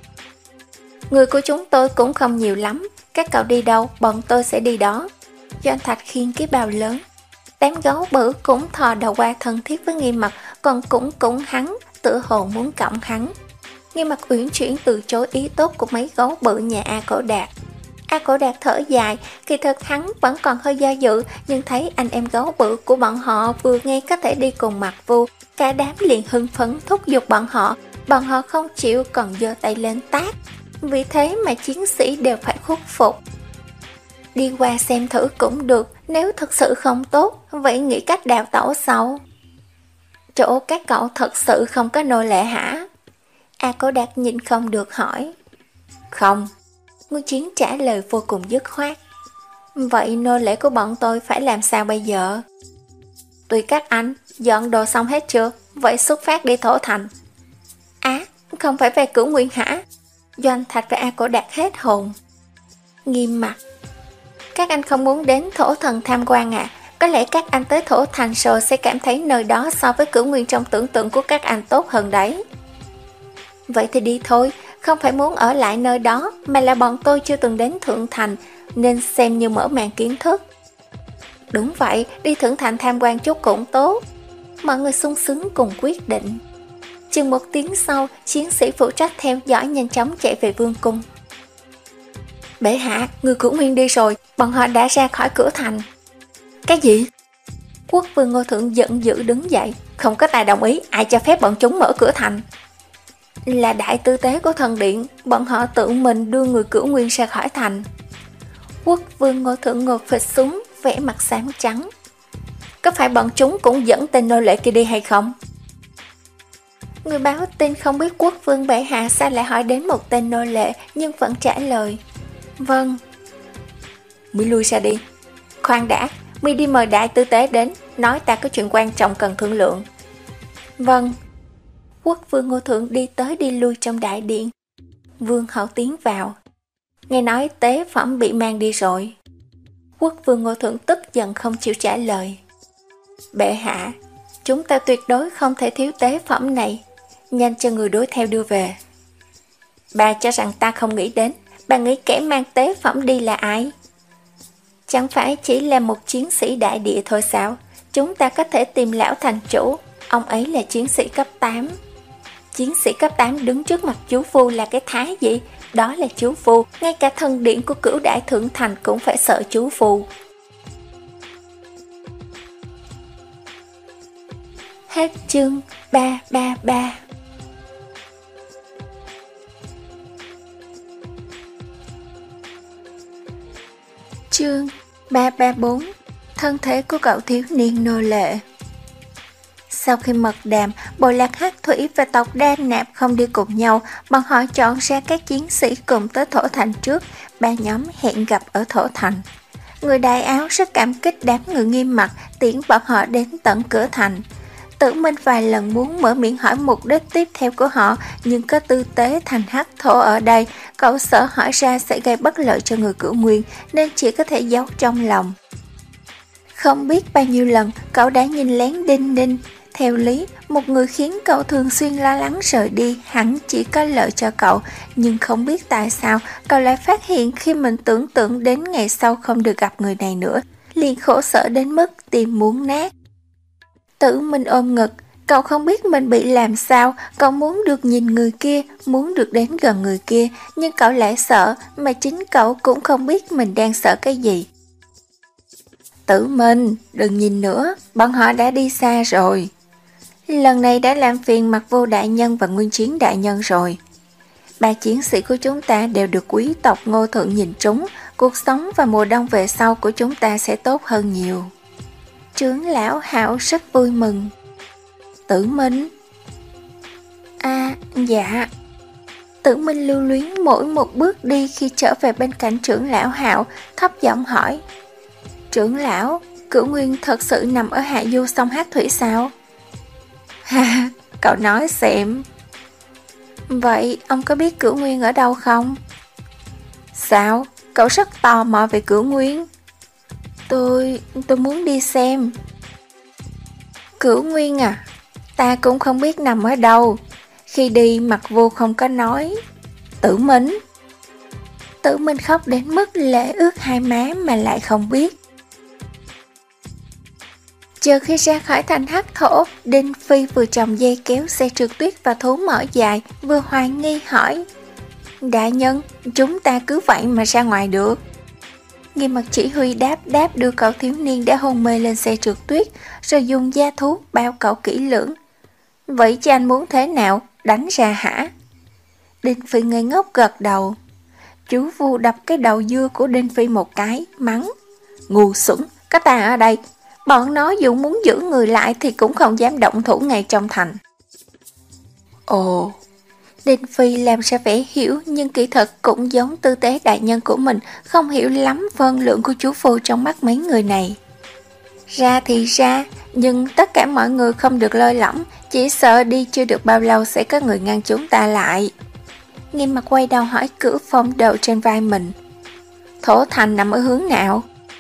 Người của chúng tôi cũng không nhiều lắm, các cậu đi đâu, bọn tôi sẽ đi đó. Doan Thạch khiêng cái bao lớn. Đám gấu bự cũng thò đầu qua thân thiết với Nghiêm Mặt, còn cũng cũng hắn, tựa hồ muốn cõng hắn. Nghiêm Mặt uyển chuyển từ chối ý tốt của mấy gấu bự nhà A Cổ Đạt. A Cổ Đạt thở dài, kỳ thực hắn vẫn còn hơi do dự, nhưng thấy anh em gấu bự của bọn họ vừa nghe có thể đi cùng Mặc Vu, cả đám liền hưng phấn thúc giục bọn họ. Bọn họ không chịu còn giơ tay lên tát, vì thế mà chiến sĩ đều phải khuất phục. Đi qua xem thử cũng được, nếu thật sự không tốt, vậy nghĩ cách đào tẩu sau. Chỗ các cậu thật sự không có nô lệ hả? A Cổ Đạt nhìn không được hỏi. Không. Nguyên Chiến trả lời vô cùng dứt khoát. Vậy nô lệ của bọn tôi phải làm sao bây giờ? Tùy các anh, dọn đồ xong hết chưa? Vậy xuất phát đi Thổ Thành. Á, à, không phải về Cửu Nguyên hả? Doan Thạch và A Cổ Đạt hết hồn. Nghiêm Mặt. Các anh không muốn đến Thổ Thần tham quan à? Có lẽ các anh tới Thổ Thành rồi sẽ cảm thấy nơi đó so với Cửu Nguyên trong tưởng tượng của các anh tốt hơn đấy. Vậy thì đi thôi, không phải muốn ở lại nơi đó, mà là bọn tôi chưa từng đến Thượng Thành, nên xem như mở màn kiến thức. Đúng vậy, đi Thượng Thành tham quan chút cũng tốt. Mọi người sung sướng cùng quyết định. Chừng một tiếng sau, chiến sĩ phụ trách theo dõi nhanh chóng chạy về vương cung. Bệ hạ, người Cửu Nguyên đi rồi, bọn họ đã ra khỏi cửa thành. Cái gì? Quốc vương Ngô Thượng giận dữ đứng dậy. Không có ai đồng ý, ai cho phép bọn chúng mở cửa thành? Là đại tư tế của thần điện, bọn họ tự mình đưa người Cửu Nguyên ra khỏi thành. Quốc vương Ngô Thượng ngồi phịch xuống, vẻ mặt xám trắng. Có phải bọn chúng cũng dẫn tên nô lệ kia đi hay không? Người báo tin không biết quốc vương bệ hạ sao lại hỏi đến một tên nô lệ, nhưng vẫn trả lời. Vâng. Mi lui ra đi. Khoan đã, Mi đi mời đại tư tế đến, nói ta có chuyện quan trọng cần thương lượng. Vâng. Quốc vương Ngô Thượng đi tới đi lui trong đại điện. Vương hậu tiến vào. Nghe nói tế phẩm bị mang đi rồi. Quốc vương Ngô Thượng tức giận không chịu trả lời. Bệ hạ, chúng ta tuyệt đối không thể thiếu tế phẩm này. Nhanh cho người đối theo đưa về. Bà cho rằng ta không nghĩ đến. Bà nghĩ kẻ mang tế phẩm đi là ai? Chẳng phải chỉ là một chiến sĩ đại địa thôi sao? Chúng ta có thể tìm lão thành chủ. Ông ấy là chiến sĩ cấp tám. Chiến sĩ cấp tám đứng trước mặt chú Phu là cái thái gì? Đó là chú Phu. Ngay cả thần điện của Cửu Đại Thượng Thành cũng phải sợ chú Phu. Hết chương ba ba ba. Chương ba ba bốn. Thân thể của cậu thiếu niên nô lệ. Sau khi mật đàm, bộ lạc Hắc Thủy và tộc Đan Nạp không đi cùng nhau, bọn họ chọn ra các chiến sĩ cùng tới Thổ Thành trước, ba nhóm hẹn gặp ở Thổ Thành. Người đại áo rất cảm kích đám người Nghiêm Mặt, tiễn bọn họ đến tận cửa thành. Tử Minh vài lần muốn mở miệng hỏi mục đích tiếp theo của họ, nhưng có tư tế thành Hắc Thổ ở đây, cậu sợ hỏi ra sẽ gây bất lợi cho người Cửu Nguyên, nên chỉ có thể giấu trong lòng. Không biết bao nhiêu lần, cậu đã nhìn lén Đinh Ninh. Theo lý, một người khiến cậu thường xuyên lo lắng rời đi hẳn chỉ có lợi cho cậu, nhưng không biết tại sao cậu lại phát hiện khi mình tưởng tượng đến ngày sau không được gặp người này nữa, liền khổ sở đến mức tim muốn nát. Tử Minh ôm ngực, cậu không biết mình bị làm sao, cậu muốn được nhìn người kia, muốn được đến gần người kia, nhưng cậu lại sợ, mà chính cậu cũng không biết mình đang sợ cái gì. Tử Minh, đừng nhìn nữa, bọn họ đã đi xa rồi. Lần này đã làm phiền Mặc Vô đại nhân và Nguyên Chiến đại nhân rồi. Ba chiến sĩ của chúng ta đều được quý tộc Ngô Thượng nhìn trúng, cuộc sống và mùa đông về sau của chúng ta sẽ tốt hơn nhiều. Trưởng lão Hạo rất vui mừng. Tử Minh. À, dạ. Tử Minh lưu luyến mỗi một bước đi khi trở về bên cạnh trưởng lão Hạo, thấp giọng hỏi. Trưởng lão, Cửu Nguyên thật sự nằm ở hạ du sông Hát Thủy sao? Ha, cậu nói xem. Vậy ông có biết Cửu Nguyên ở đâu không? Sao? cậu rất tò mò về Cửu Nguyên. Tôi... tôi muốn đi xem. Cửu Nguyên à? Ta cũng không biết nằm ở đâu. Khi đi Mặc Vô không có nói. Tử Minh. Tử Minh khóc đến mức lệ ướt hai má mà lại không biết. Chờ khi ra khỏi thành hắc thổ, Đinh Phi vừa trồng dây kéo xe trượt tuyết và thú mở dài, vừa hoài nghi hỏi: Đại nhân, chúng ta cứ vậy mà ra ngoài được? Nghiêm Mặt chỉ huy đáp đáp đưa cậu thiếu niên đã hôn mê lên xe trượt tuyết, rồi dùng da thú bao cậu kỹ lưỡng. Vậy chứ anh muốn thế nào? Đánh ra hả? Đinh Phi ngây ngốc gật đầu. Chú Vu đập cái đầu dưa của Đinh Phi một cái, mắng: Ngu xuẩn, có ta ở đây. Bọn nó dù muốn giữ người lại thì cũng không dám động thủ ngay trong thành. Ồ, Đinh Phi làm ra vẻ hiểu, nhưng kỳ thật cũng giống tư tế đại nhân của mình, không hiểu lắm phân lượng của chú Phu trong mắt mấy người này. Ra thì ra, nhưng tất cả mọi người không được lơi lỏng, chỉ sợ đi chưa được bao lâu sẽ có người ngăn chúng ta lại. Nghiêm Mặt quay đầu hỏi Cửu Phong đầu trên vai mình: Thổ thành nằm ở hướng nào?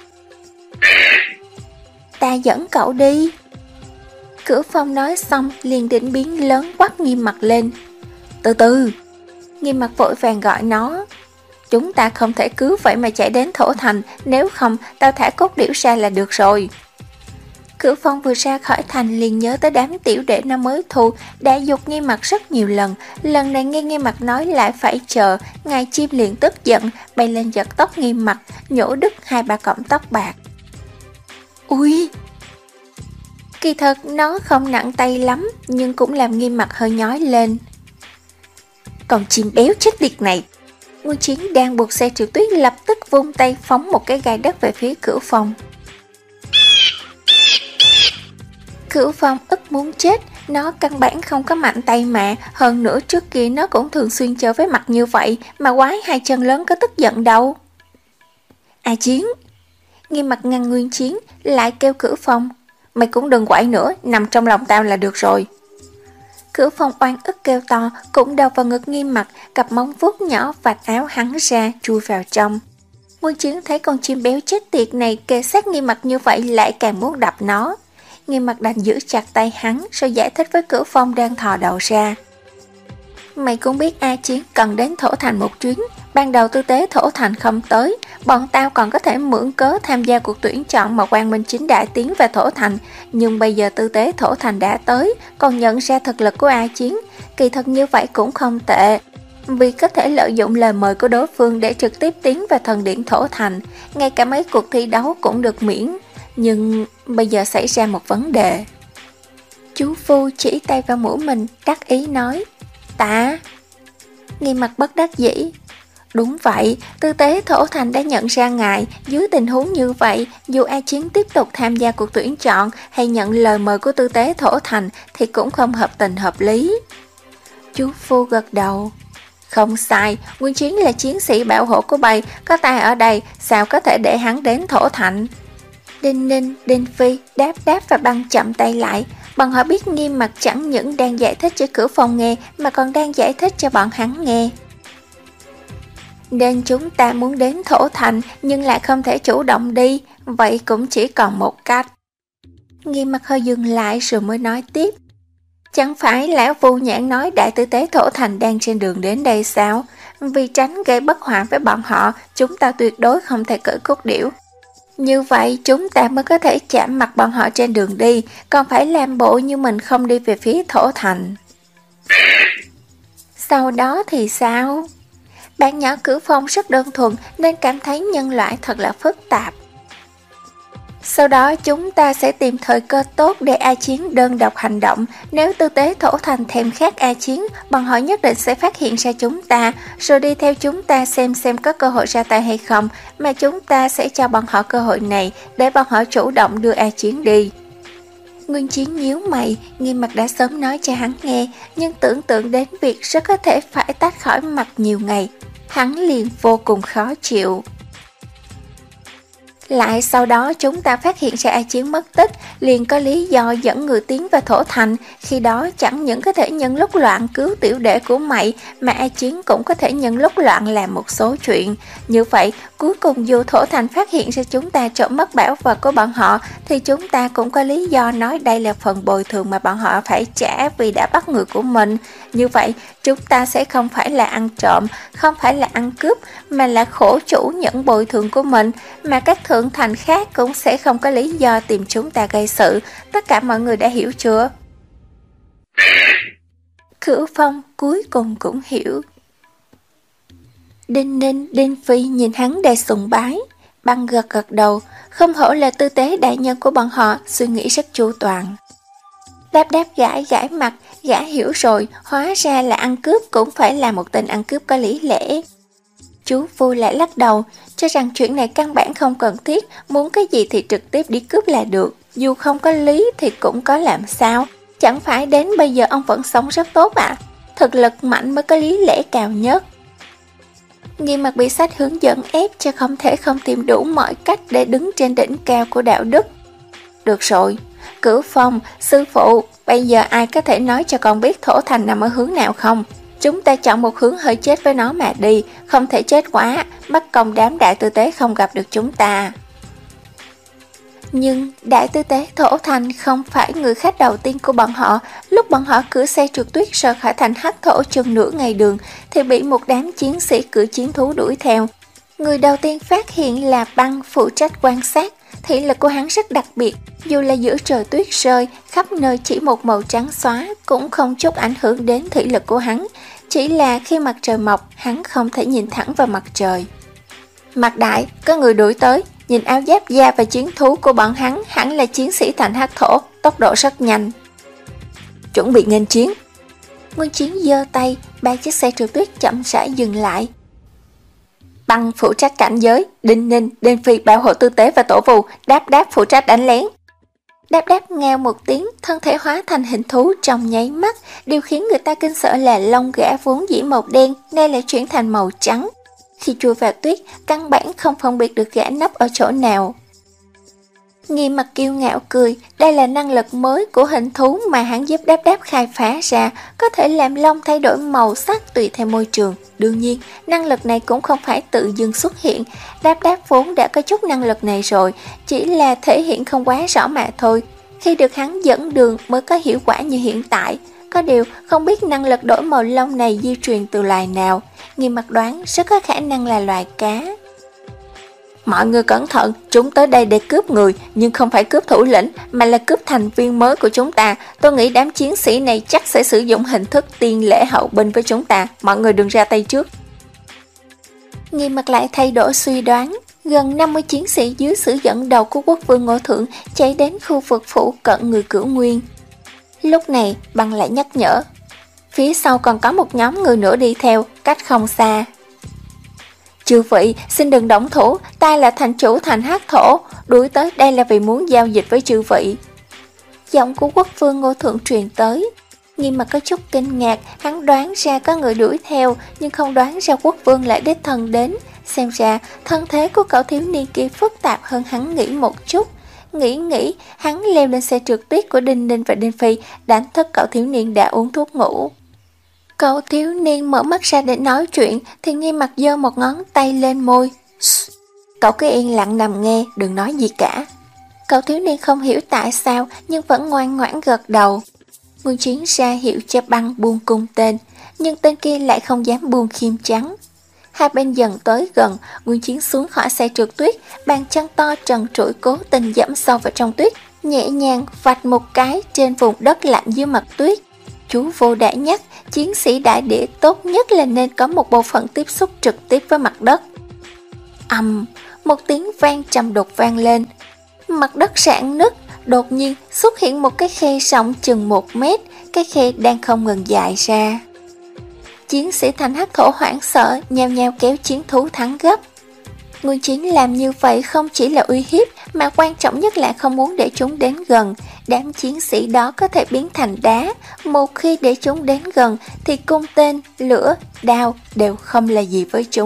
Ta dẫn cậu đi. Cửu Phong nói xong liền định biến lớn quát Nghiêm Mặt lên. Từ từ. Nghiêm Mặt vội vàng gọi nó. Chúng ta không thể cứ vậy mà chạy đến thổ thành, nếu không tao thả cốt điểu ra là được rồi. Cửu Phong vừa ra khỏi thành liền nhớ tới đám tiểu đệ nó mới thu, đã giục Nghiêm Mặt rất nhiều lần. Lần này nghe Nghiêm Mặt nói lại phải chờ, ngài chim liền tức giận, bay lên giật tóc Nghiêm Mặt, nhổ đứt hai ba cọng tóc bạc. Ui! Kỳ thật nó không nặng tay lắm, nhưng cũng làm Nghiêm Mặt hơi nhói lên. Còn chim béo chết tiệt này! Nguyên Chiến đang buộc xe trượt tuyết lập tức vung tay phóng một cái gai đất về phía Cửu Phong. Cửu Phong ức muốn chết, nó căn bản không có mạnh tay mà, hơn nữa trước kia nó cũng thường xuyên chơi với Mặt như vậy, mà quái hai chân lớn có tức giận đâu. À Chiến! Nghiêm Mặt ngăn Nguyên Chiến, lại kêu Cửu Phong: Mày cũng đừng quậy nữa, nằm trong lòng tao là được rồi. Cửu Phong oan ức kêu to, cũng đầu vào ngực Nghiêm Mặt, cặp móng vuốt nhỏ vạch áo hắn ra, chui vào trong. Nguyên Chiến thấy con chim béo chết tiệt này kề sát Nghiêm Mặt như vậy lại càng muốn đập nó. Nghiêm Mặt đành giữ chặt tay hắn, rồi giải thích với Cửu Phong đang thò đầu ra. Mày cũng biết A Chiến cần đến thổ thành một chuyến. Ban đầu tư tế thổ thành không tới, bọn tao còn có thể mượn cớ tham gia cuộc tuyển chọn mà Quang Minh Chính đã tiến về thổ thành. Nhưng bây giờ tư tế thổ thành đã tới, còn nhận ra thực lực của A Chiến. Kỳ thật như vậy cũng không tệ, vì có thể lợi dụng lời mời của đối phương để trực tiếp tiến vào thần điện thổ thành. Ngay cả mấy cuộc thi đấu cũng được miễn. Nhưng bây giờ xảy ra một vấn đề. Chú Phu chỉ tay vào mũi mình, đắc ý nói: Ta. Nghiêm Mặt bất đắc dĩ: Đúng vậy, tư tế thổ thành đã nhận ra ngài. Dưới tình huống như vậy, dù A Chiến tiếp tục tham gia cuộc tuyển chọn hay nhận lời mời của tư tế thổ thành thì cũng không hợp tình hợp lý. Chú Phu gật đầu: Không sai, Nguyên Chiến là chiến sĩ bảo hộ của bầy, có ta ở đây, sao có thể để hắn đến thổ thành? Đinh Ninh, Đinh Phi đáp đáp và băng chậm tay lại. Bọn họ biết Nghiêm Mặt chẳng những đang giải thích cho Cửu Phong nghe, mà còn đang giải thích cho bọn hắn nghe. Nên chúng ta muốn đến thổ thành nhưng lại không thể chủ động đi, vậy cũng chỉ còn một cách. Nghiêm Mặt hơi dừng lại rồi mới nói tiếp: Chẳng phải lão Vu Nhãn nói đại tư tế thổ thành đang trên đường đến đây sao? Vì tránh gây bất hòa với bọn họ, chúng ta tuyệt đối không thể cởi cốt điểu. Như vậy chúng ta mới có thể chạm mặt bọn họ trên đường đi, còn phải làm bộ như mình không đi về phía thổ thành. Sau đó thì sao? Bạn nhỏ Cửu Phong rất đơn thuần nên cảm thấy nhân loại thật là phức tạp. Sau đó chúng ta sẽ tìm thời cơ tốt để A Chiến đơn độc hành động. Nếu tư tế thổ thành thèm khát A Chiến, bọn họ nhất định sẽ phát hiện ra chúng ta, rồi đi theo chúng ta xem xem có cơ hội ra tay hay không, mà chúng ta sẽ cho bọn họ cơ hội này để bọn họ chủ động đưa A Chiến đi. Nguyên Chiến nhíu mày, Nghiêm Mặt đã sớm nói cho hắn nghe, nhưng tưởng tượng đến việc rất có thể phải tách khỏi Mặt nhiều ngày, hắn liền vô cùng khó chịu. Lại sau đó chúng ta phát hiện ra A Chiến mất tích, liền có lý do dẫn người tiến vào thổ thành. Khi đó chẳng những có thể nhân lúc loạn cứu tiểu đệ của mày, mà A Chiến cũng có thể nhân lúc loạn làm một số chuyện. Như vậy, cuối cùng dù thổ thành phát hiện ra chúng ta trộm mất bảo vật của bọn họ, thì chúng ta cũng có lý do nói đây là phần bồi thường mà bọn họ phải trả vì đã bắt người của mình. Như vậy, chúng ta sẽ không phải là ăn trộm, không phải là ăn cướp, mà là khổ chủ nhận bồi thường của mình, mà các thượng thành khác cũng sẽ không có lý do tìm chúng ta gây sự. Tất cả mọi người đã hiểu chưa? Cửu Phong cuối cùng cũng hiểu. Đinh Ninh, Đinh Phi nhìn hắn đầy sùng bái. Băng gật gật đầu, không hổ là tư tế đại nhân của bọn họ, suy nghĩ rất chu toàn. Đáp đáp gãi gãi mặt, gã hiểu rồi, hóa ra là ăn cướp cũng phải là một tên ăn cướp có lý lẽ. Chú Vui lại lắc đầu, cho rằng chuyện này căn bản không cần thiết, muốn cái gì thì trực tiếp đi cướp là được, dù không có lý thì cũng có làm sao, chẳng phải đến bây giờ ông vẫn sống rất tốt à, thực lực mạnh mới có lý lẽ cao nhất. Nghiêm Mặt bị sách hướng dẫn ép cho không thể không tìm đủ mọi cách để đứng trên đỉnh cao của đạo đức. Được rồi, Cửu Phong, sư phụ, bây giờ ai có thể nói cho con biết thổ thành nằm ở hướng nào không? Chúng ta chọn một hướng hơi chết với nó mà đi, không thể chết quá, mất công đám đại tư tế không gặp được chúng ta. Nhưng đại tư tế thổ thành không phải người khách đầu tiên của bọn họ. Lúc bọn họ cưỡi xe trượt tuyết rời khỏi thành Hắc Thổ chừng nửa ngày đường thì bị một đám chiến sĩ cưỡi chiến thú đuổi theo. Người đầu tiên phát hiện là Băng, phụ trách quan sát. Thị lực của hắn rất đặc biệt, dù là giữa trời tuyết rơi, khắp nơi chỉ một màu trắng xóa cũng không chút ảnh hưởng đến thị lực của hắn. Chỉ là khi mặt trời mọc, hắn không thể nhìn thẳng vào mặt trời. Mặt đại, có người đuổi tới, nhìn áo giáp da và chiến thú của bọn hắn, hẳn là chiến sĩ thành Hắc Thổ, tốc độ rất nhanh. Chuẩn bị nghênh chiến. Nguyên Chiến giơ tay, ba chiếc xe trượt tuyết chậm rãi dừng lại. Băng phụ trách cảnh giới, Đinh Ninh, Đinh Phi bảo hộ tư tế và tổ vù, Đáp Đáp phụ trách đánh lén. Đáp Đáp ngao một tiếng, thân thể hóa thành hình thú trong nháy mắt. Điều khiến người ta kinh sợ là lông gã vốn dĩ màu đen, nay lại chuyển thành màu trắng. Khi chui vào tuyết, căn bản không phân biệt được gã nấp ở chỗ nào. Nghiêm Mặt kiêu ngạo cười, đây là năng lực mới của hình thú mà hắn giúp Đáp Đáp khai phá ra, có thể làm lông thay đổi màu sắc tùy theo môi trường. Đương nhiên, năng lực này cũng không phải tự dưng xuất hiện, Đáp Đáp vốn đã có chút năng lực này rồi, chỉ là thể hiện không quá rõ mà thôi. Khi được hắn dẫn đường mới có hiệu quả như hiện tại. Có điều không biết năng lực đổi màu lông này di truyền từ loài nào. Nghiêm Mặt đoán rất có khả năng là loài cá. Mọi người cẩn thận, chúng tới đây để cướp người, nhưng không phải cướp thủ lĩnh, mà là cướp thành viên mới của chúng ta. Tôi nghĩ đám chiến sĩ này chắc sẽ sử dụng hình thức tiên lễ hậu binh với chúng ta, mọi người đừng ra tay trước. Nghiêm Mặt lại thay đổi suy đoán. Gần năm mươi chiến sĩ dưới sự dẫn đầu của quốc vương Ngô Thượng chạy đến khu vực phủ cận người Cửu Nguyên. Lúc này, Băng lại nhắc nhở. Phía sau còn có một nhóm người nữa đi theo, cách không xa. Chư vị, xin đừng động thủ, ta là thành chủ thành Hắc Thổ, đuổi tới đây là vì muốn giao dịch với chư vị. Giọng của quốc vương Ngô Thượng truyền tới. Nghiêm Mặt có chút kinh ngạc, hắn đoán ra có người đuổi theo, nhưng không đoán ra quốc vương lại đích thân đến. Xem ra, thân thế của cậu thiếu niên kia phức tạp hơn hắn nghĩ một chút. Nghĩ nghĩ, hắn leo lên xe trượt tuyết của Đinh Ninh và Đinh Phi, đánh thức cậu thiếu niên đã uống thuốc ngủ. Cậu thiếu niên mở mắt ra để nói chuyện, thì Nghiêm Mặt giơ một ngón tay lên môi. Cậu cứ yên lặng nằm nghe, đừng nói gì cả. Cậu thiếu niên không hiểu tại sao, nhưng vẫn ngoan ngoãn gật đầu. Nguyên Chiến ra hiệu cho Băng buông cung tên, nhưng tên kia lại không dám buông khiêm trắng. Hai bên dần tới gần, Nguyên Chiến xuống khỏi xe trượt tuyết, bàn chân to trần trụi cố tình dẫm sâu vào trong tuyết, nhẹ nhàng vạch một cái trên vùng đất lạnh dưới mặt tuyết. Chú Vô đã nhắc, chiến sĩ đại địa tốt nhất là nên có một bộ phận tiếp xúc trực tiếp với mặt đất. Ầm, một tiếng vang trầm đục vang lên. Mặt đất rạn nứt, đột nhiên xuất hiện một cái khe rộng chừng một mét, cái khe đang không ngừng dài ra. Chiến sĩ thành Hắc Thổ hoảng sợ, nhao nhao kéo chiến thú thắng gấp. Nguyên Chiến làm như vậy không chỉ là uy hiếp, mà quan trọng nhất là không muốn để chúng đến gần. Đám chiến sĩ đó có thể biến thành đá, một khi để chúng đến gần thì cung tên, lửa, đao đều không là gì với chúng.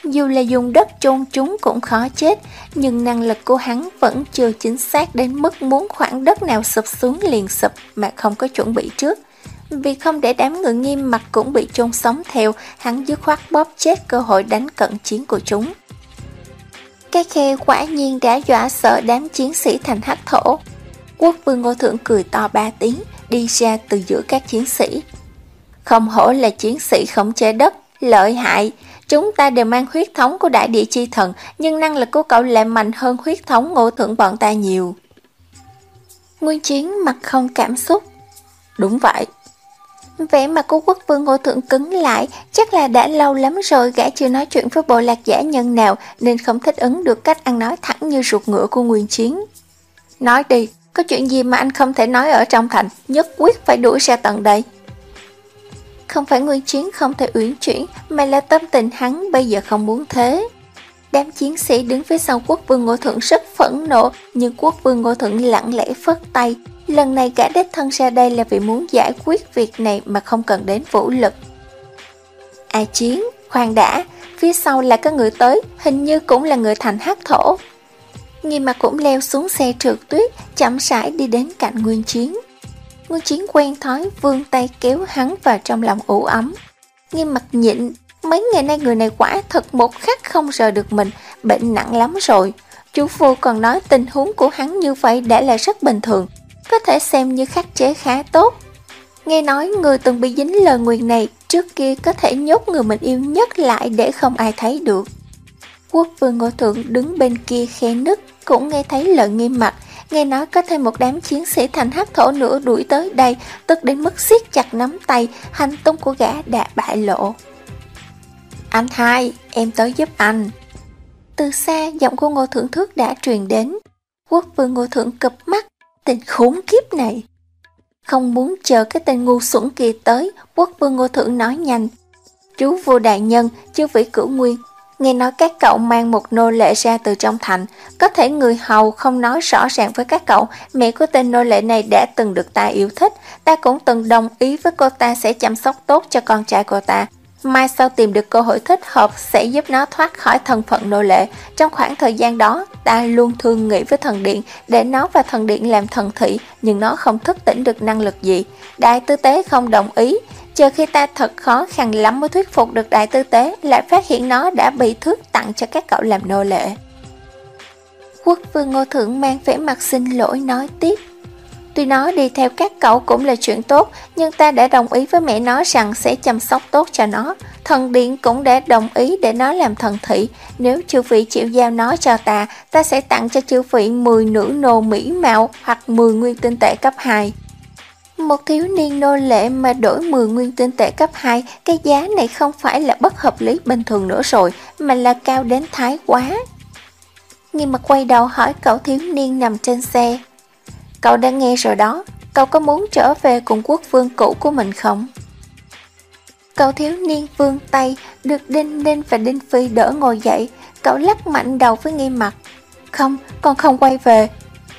Dù là dùng đất chôn chúng cũng khó chết, nhưng năng lực của hắn vẫn chưa chính xác đến mức muốn khoảng đất nào sụp xuống liền sụp mà không có chuẩn bị trước. Vì không để đám người Nghiêm Mặc cũng bị chôn sống theo, hắn dứt khoát bóp chết cơ hội đánh cận chiến của chúng. Cái khe quả nhiên đã dọa sợ đám chiến sĩ thành hắc thổ. Quốc vương Ngô Thượng cười to ba tiếng, đi ra từ giữa các chiến sĩ. Không hổ là chiến sĩ khống chế đất, lợi hại. Chúng ta đều mang huyết thống của đại địa chi thần, nhưng năng lực của cậu lại mạnh hơn huyết thống Ngô Thượng bọn ta nhiều. Nguyên Chiến mặt không cảm xúc. Đúng vậy. Vẻ mặt của quốc vương Ngô Thượng cứng lại, chắc là đã lâu lắm rồi gã chưa nói chuyện với bộ lạc giả nhân nào nên không thích ứng được cách ăn nói thẳng như ruột ngựa của Nguyên Chiến. Nói đi, có chuyện gì mà anh không thể nói ở trong thành, nhất quyết phải đuổi ra tận đây. Không phải Nguyên Chiến không thể uyển chuyển, mà là tâm tình hắn bây giờ không muốn thế. Đám chiến sĩ đứng phía sau quốc vương Ngô Thượng rất phẫn nộ, nhưng quốc vương Ngô Thượng lặng lẽ phất tay. Lần này gã đích thân ra đây là vì muốn giải quyết việc này mà không cần đến vũ lực. A Chiến, khoan đã, phía sau là có người tới, hình như cũng là người thành hắc thổ. Nghiêm Mặc cũng leo xuống xe trượt tuyết, chậm rãi đi đến cạnh Nguyên Chiến. Nguyên Chiến quen thói vươn tay kéo hắn vào trong lòng ủ ấm. Nghiêm Mặc nhịn, mấy ngày nay người này quả thật một khắc không rời được mình, bệnh nặng lắm rồi. Chú Phu còn nói tình huống của hắn như vậy đã là rất bình thường, có thể xem như khắc chế khá tốt. Nghe nói người từng bị dính lời nguyền này trước kia có thể nhốt người mình yêu nhất lại để không ai thấy được. Quốc vương Ngô Thượng đứng bên kia khe nứt cũng nghe thấy lời Nghiêm Mặc, nghe nói có thêm một đám chiến sĩ thành hắc thổ nữa đuổi tới đây, tức đến mức siết chặt nắm tay, hành tung của gã đã bại lộ. Anh hai, em tới giúp anh. Từ xa giọng của Ngô Thượng Thước đã truyền đến. Quốc vương Ngô Thượng cụp mắt, tên khốn kiếp này. Không muốn chờ cái tên ngu xuẩn kia tới, quốc vương Ngô Thượng nói nhanh. Chú vua đại nhân, chư vị cửu nguyên, nghe nói các cậu mang một nô lệ ra từ trong thành, có thể người hầu không nói rõ ràng với các cậu, mẹ của tên nô lệ này đã từng được ta yêu thích, ta cũng từng đồng ý với cô ta sẽ chăm sóc tốt cho con trai cô ta. Mai sau tìm được cơ hội thích hợp sẽ giúp nó thoát khỏi thân phận nô lệ. Trong khoảng thời gian đó, ta luôn thương nghị với thần điện để nó và thần điện làm thần thị, nhưng nó không thức tỉnh được năng lực gì. Đại tư tế không đồng ý. Chờ khi ta thật khó khăn lắm mới thuyết phục được đại tư tế, lại phát hiện nó đã bị thước tặng cho các cậu làm nô lệ. Quốc vương Ngô Thượng mang vẻ mặt xin lỗi nói tiếp. Tuy nó đi theo các cậu cũng là chuyện tốt, nhưng ta đã đồng ý với mẹ nó rằng sẽ chăm sóc tốt cho nó. Thần điện cũng đã đồng ý để nó làm thần thị. Nếu chư vị chịu giao nó cho ta, ta sẽ tặng cho chư vị mười nữ nô mỹ mạo hoặc mười nguyên tinh tệ cấp hai. Một thiếu niên nô lệ mà đổi mười nguyên tinh tệ cấp hai, cái giá này không phải là bất hợp lý bình thường nữa rồi, mà là cao đến thái quá. Nghiêm Mặc quay đầu hỏi cậu thiếu niên nằm trên xe. Cậu đã nghe rồi đó, cậu có muốn trở về cùng quốc vương cũ của mình không? Cậu thiếu niên vươn tay, được Đinh Ninh và Đinh Phi đỡ ngồi dậy. Cậu lắc mạnh đầu với Nghiêm Mặc. Không, con không quay về.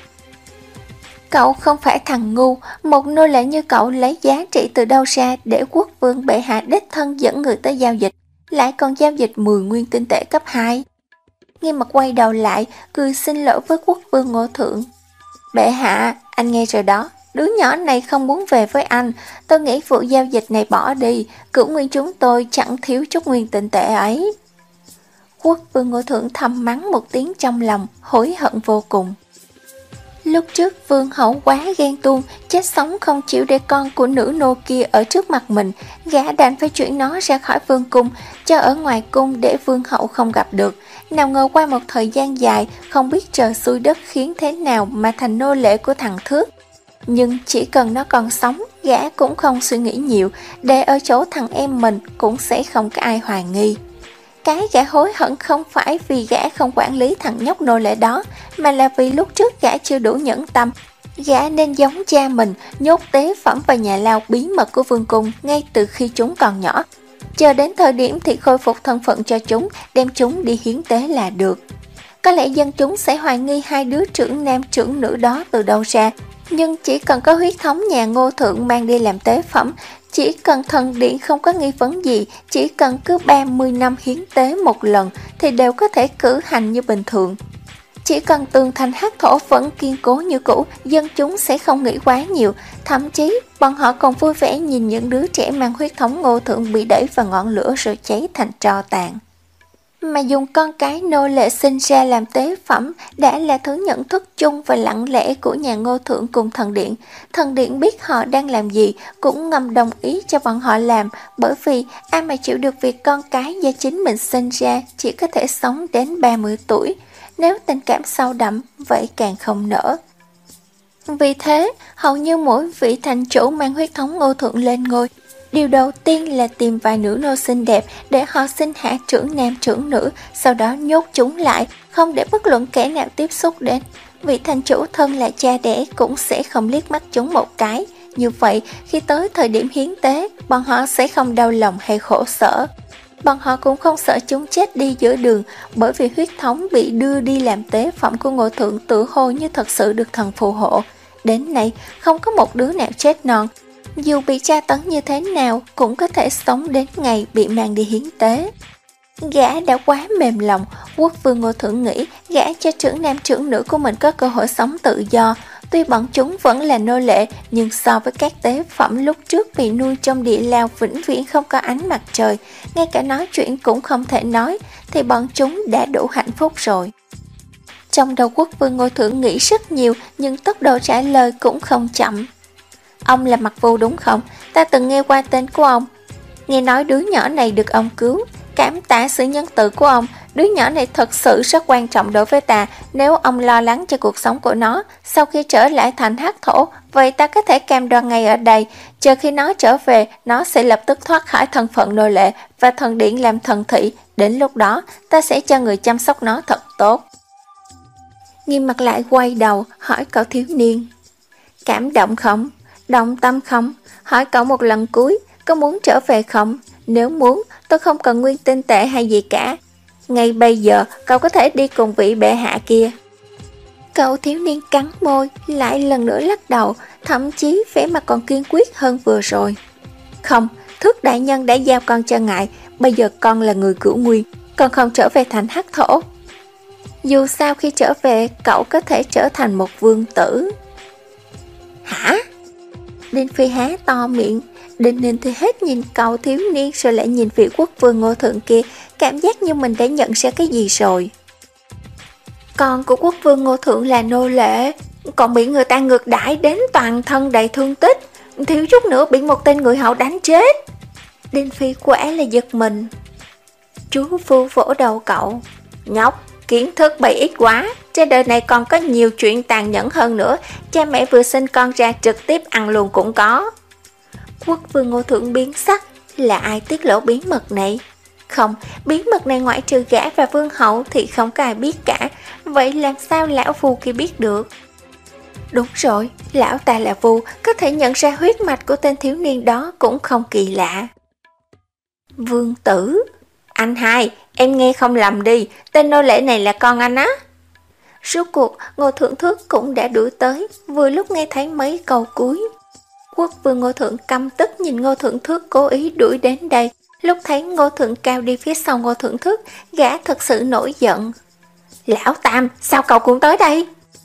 Cậu không phải thằng ngu, một nô lệ như cậu lấy giá trị từ đâu ra để quốc vương bệ hạ đích thân dẫn người tới giao dịch, lại còn giao dịch mười nguyên tinh tệ cấp hai. Nghiêm Mặc quay đầu lại, cười xin lỗi với quốc vương Ngô Thượng. Bệ hạ, anh nghe rồi đó, đứa nhỏ này không muốn về với anh, tôi nghĩ vụ giao dịch này bỏ đi, cửu nguyên chúng tôi chẳng thiếu chút nguyên tinh tệ ấy. Quốc vương Ngô Thượng thầm mắng một tiếng trong lòng, hối hận vô cùng. Lúc trước vương hậu quá ghen tuông, chết sống không chịu để con của nữ nô kia ở trước mặt mình, gã đành phải chuyển nó ra khỏi vương cung, cho ở ngoài cung để vương hậu không gặp được. Nào ngờ qua một thời gian dài, không biết trời xui đất khiến thế nào mà thành nô lệ của thằng Thước. Nhưng chỉ cần nó còn sống, gã cũng không suy nghĩ nhiều, để ở chỗ thằng em mình cũng sẽ không có ai hoài nghi. Cái gã hối hận không phải vì gã không quản lý thằng nhóc nô lệ đó, mà là vì lúc trước gã chưa đủ nhẫn tâm. Gã nên giống cha mình, nhốt tế phẩm vào nhà lao bí mật của vương cung ngay từ khi chúng còn nhỏ. Chờ đến thời điểm thì khôi phục thân phận cho chúng, đem chúng đi hiến tế là được. Có lẽ dân chúng sẽ hoài nghi hai đứa trưởng nam trưởng nữ đó từ đâu ra, Nhưng chỉ cần có huyết thống nhà Ngô Thượng mang đi làm tế phẩm, chỉ cần thần điện không có nghi vấn gì, chỉ cần cứ ba mươi năm hiến tế một lần thì đều có thể cử hành như bình thường. Chỉ cần tường thành Hắc Thổ vẫn kiên cố như cũ, dân chúng sẽ không nghĩ quá nhiều. Thậm chí, bọn họ còn vui vẻ nhìn những đứa trẻ mang huyết thống Ngô Thượng bị đẩy vào ngọn lửa rồi cháy thành tro tàn. Mà dùng con cái nô lệ sinh ra làm tế phẩm đã là thứ nhận thức chung và lặng lẽ của nhà Ngô Thượng cùng thần điện. Thần điện biết họ đang làm gì, cũng ngầm đồng ý cho bọn họ làm, bởi vì ai mà chịu được việc con cái do chính mình sinh ra chỉ có thể sống đến ba mươi tuổi. Nếu tình cảm sâu đậm, vậy càng không nỡ. Vì thế, hầu như mỗi vị thành chủ mang huyết thống Ngô Thượng lên ngôi, điều đầu tiên là tìm vài nữ nô xinh đẹp để họ sinh hạ trưởng nam trưởng nữ, sau đó nhốt chúng lại, không để bất luận kẻ nào tiếp xúc đến. Vị thành chủ thân là cha đẻ cũng sẽ không liếc mắt chúng một cái. Như vậy, khi tới thời điểm hiến tế, bọn họ sẽ không đau lòng hay khổ sở. Bọn họ cũng không sợ chúng chết đi giữa đường, bởi vì huyết thống bị đưa đi làm tế phẩm của Ngô Thượng tự hồ như thật sự được thần phù hộ. Đến nay, không có một đứa nào chết non. Dù bị tra tấn như thế nào, cũng có thể sống đến ngày bị mang đi hiến tế. Gã đã quá mềm lòng, quốc vương Ngô Thượng nghĩ gã cho trưởng nam trưởng nữ của mình có cơ hội sống tự do. Tuy bọn chúng vẫn là nô lệ, nhưng so với các tế phẩm lúc trước bị nuôi trong địa lao vĩnh viễn không có ánh mặt trời, ngay cả nói chuyện cũng không thể nói, thì bọn chúng đã đủ hạnh phúc rồi. Trong đầu quốc vương Ngô Thượng nghĩ rất nhiều, nhưng tốc độ trả lời cũng không chậm. Ông là Mặc Vu đúng không? Ta từng nghe qua tên của ông. Nghe nói đứa nhỏ này được ông cứu. Cảm tạ sự nhân từ của ông. Đứa nhỏ này thật sự rất quan trọng đối với ta. Nếu ông lo lắng cho cuộc sống của nó, sau khi trở lại thành Hắc Thổ, vậy ta có thể cam đoan ngay ở đây. Chờ khi nó trở về, nó sẽ lập tức thoát khỏi thân phận nô lệ và thần điện làm thần thị. Đến lúc đó, ta sẽ cho người chăm sóc nó thật tốt. Nghiêm Mặt lại quay đầu, hỏi cậu thiếu niên. Cảm động không? Động tâm không? Hỏi cậu một lần cuối, có muốn trở về không? Nếu muốn, tôi không cần nguyên tinh tệ hay gì cả. Ngay bây giờ, cậu có thể đi cùng vị bệ hạ kia. Cậu thiếu niên cắn môi, lại lần nữa lắc đầu, thậm chí vẻ mặt còn kiên quyết hơn vừa rồi. Không, Thước đại nhân đã giao con cho ngài, bây giờ con là người cửu nguyên, con không trở về thành Hắc Thổ. Dù sao khi trở về, cậu có thể trở thành một vương tử. Hả? Đinh Phi há to miệng, Đinh Ninh thì hết nhìn cậu thiếu niên rồi lại nhìn vị quốc vương Ngô Thượng kia, cảm giác như mình đã nhận ra cái gì rồi. Con của quốc vương Ngô Thượng là nô lệ, còn bị người ta ngược đãi đến toàn thân đầy thương tích, thiếu chút nữa bị một tên người hậu đánh chết. Đinh Phi quả là giật mình. Chú Phu vỗ đầu cậu. Nhóc, kiến thức bày ít quá, trên đời này còn có nhiều chuyện tàn nhẫn hơn nữa, cha mẹ vừa sinh con ra trực tiếp ăn luôn cũng có. Quốc vương Ngô Thượng biến sắc, là ai tiết lộ bí mật này? Không, bí mật này ngoại trừ gã và vương hậu thì không có ai biết cả, vậy làm sao lão Vu kia biết được? Đúng rồi, lão ta là Vu, có thể nhận ra huyết mạch của tên thiếu niên đó cũng không kỳ lạ. Vương tử, anh hai, em nghe không lầm đi, tên nô lệ này là con anh á. Rốt cuộc, Ngô Thượng Thước cũng đã đuổi tới, vừa lúc nghe thấy mấy câu cuối. Quốc vương Ngô Thượng căm tức nhìn Ngô Thượng Thước cố ý đuổi đến đây. Lúc thấy Ngô Thượng Cao đi phía sau Ngô Thượng Thước, gã thật sự nổi giận. Lão Tam, sao cậu cũng tới đây?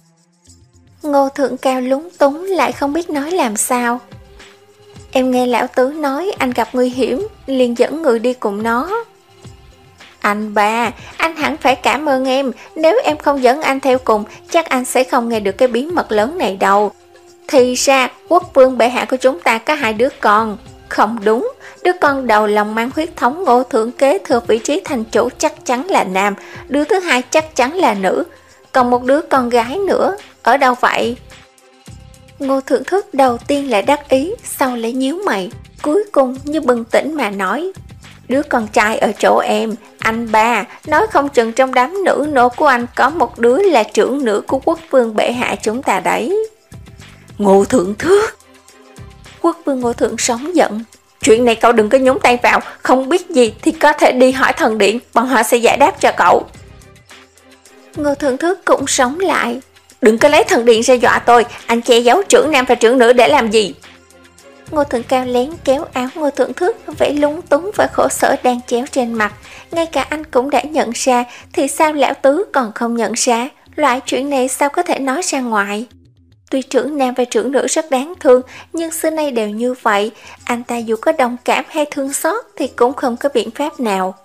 Ngô Thượng Cao lúng túng lại không biết nói làm sao. Em nghe lão tứ nói anh gặp nguy hiểm, liền dẫn người đi cùng nó. Anh ba, anh hẳn phải cảm ơn em, nếu em không dẫn anh theo cùng, chắc anh sẽ không nghe được cái bí mật lớn này đâu. Thì ra, quốc vương bệ hạ của chúng ta có hai đứa con. Không đúng, đứa con đầu lòng mang huyết thống Ngô Thượng kế thừa vị trí thành chủ chắc chắn là nam, đứa thứ hai chắc chắn là nữ, còn một đứa con gái nữa, ở đâu vậy? Ngô Thượng Thước đầu tiên lại đắc ý, sau lại nhíu mày, cuối cùng như bừng tỉnh mà nói. Đứa con trai ở chỗ em, anh ba, nói không chừng trong đám nữ nô của anh có một đứa là trưởng nữ của quốc vương bệ hạ chúng ta đấy. Ngô Thượng Thước! Quốc vương Ngô Thượng sống giận. Chuyện này cậu đừng có nhúng tay vào, không biết gì thì có thể đi hỏi thần điện, bọn họ sẽ giải đáp cho cậu. Ngô Thượng Thước cũng sống lại. Đừng có lấy thần điện ra dọa tôi, anh che giấu trưởng nam và trưởng nữ để làm gì? Ngô Thượng Cao lén kéo áo Ngô Thượng Thước, vẻ lúng túng và khổ sở đang chéo trên mặt. Ngay cả anh cũng đã nhận ra, thì sao lão tứ còn không nhận ra? Loại chuyện này sao có thể nói ra ngoài? Tuy trưởng nam và trưởng nữ rất đáng thương, nhưng xưa nay đều như vậy. Anh ta dù có đồng cảm hay thương xót thì cũng không có biện pháp nào.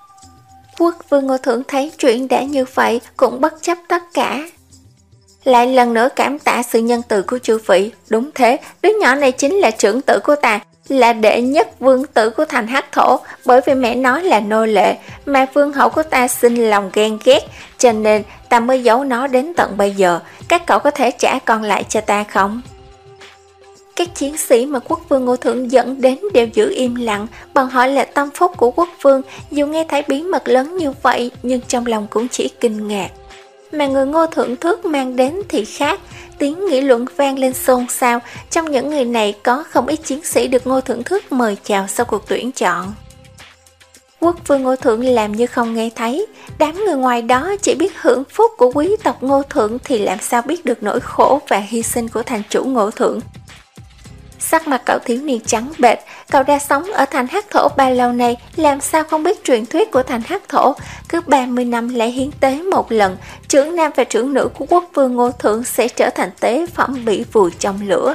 Quốc vương Ngô Thượng thấy chuyện đã như vậy cũng bất chấp tất cả. Lại lần nữa cảm tạ sự nhân từ của chư vị. Đúng thế, đứa nhỏ này chính là trưởng tử của ta, là đệ nhất vương tử của thành Hắc Thổ. Bởi vì mẹ nó là nô lệ, mà vương hậu của ta sinh lòng ghen ghét, cho nên ta mới giấu nó đến tận bây giờ. Các cậu có thể trả con lại cho ta không? Các chiến sĩ mà quốc vương Ngô Thượng dẫn đến đều giữ im lặng. Bọn họ là tâm phúc của quốc vương, dù nghe thấy bí mật lớn như vậy nhưng trong lòng cũng chỉ kinh ngạc. Mà người Ngô Thượng Thước mang đến thì khác. Tiếng nghị luận vang lên xôn xao. Trong những người này có không ít chiến sĩ được Ngô Thượng Thước mời chào sau cuộc tuyển chọn. Quốc vương Ngô Thượng làm như không nghe thấy. Đám người ngoài đó chỉ biết hưởng phúc của quý tộc Ngô Thượng thì làm sao biết được nỗi khổ và hy sinh của thành chủ Ngô Thượng. Sắc mặt cậu thiếu niên trắng bệch. Cậu đã sống ở thành Hắc Thổ bao lâu nay, làm sao không biết truyền thuyết của thành Hắc Thổ. Cứ ba mươi năm lại hiến tế một lần, trưởng nam và trưởng nữ của quốc vương Ngô Thượng sẽ trở thành tế phẩm bị vùi trong lửa.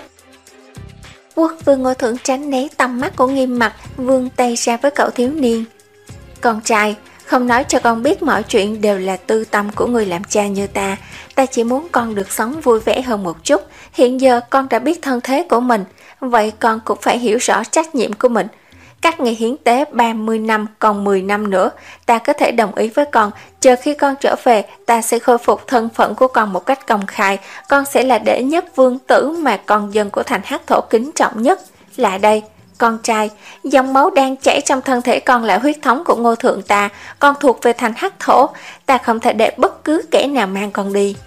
Quốc vương Ngô Thượng tránh né tầm mắt của Nghiêm Mặc, vươn tay ra với cậu thiếu niên. Con trai, không nói cho con biết mọi chuyện đều là tư tâm của người làm cha như ta. Ta chỉ muốn con được sống vui vẻ hơn một chút. Hiện giờ con đã biết thân thế của mình, vậy con cũng phải hiểu rõ trách nhiệm của mình. Các ngày hiến tế ba mươi năm, còn mười năm nữa, ta có thể đồng ý với con. Chờ khi con trở về, ta sẽ khôi phục thân phận của con một cách công khai. Con sẽ là đệ nhất vương tử mà con dân của thành Hắc Thổ kính trọng nhất. Lại đây, con trai, dòng máu đang chảy trong thân thể con là huyết thống của Ngô Thượng ta. Con thuộc về thành Hắc Thổ, ta không thể để bất cứ kẻ nào mang con đi.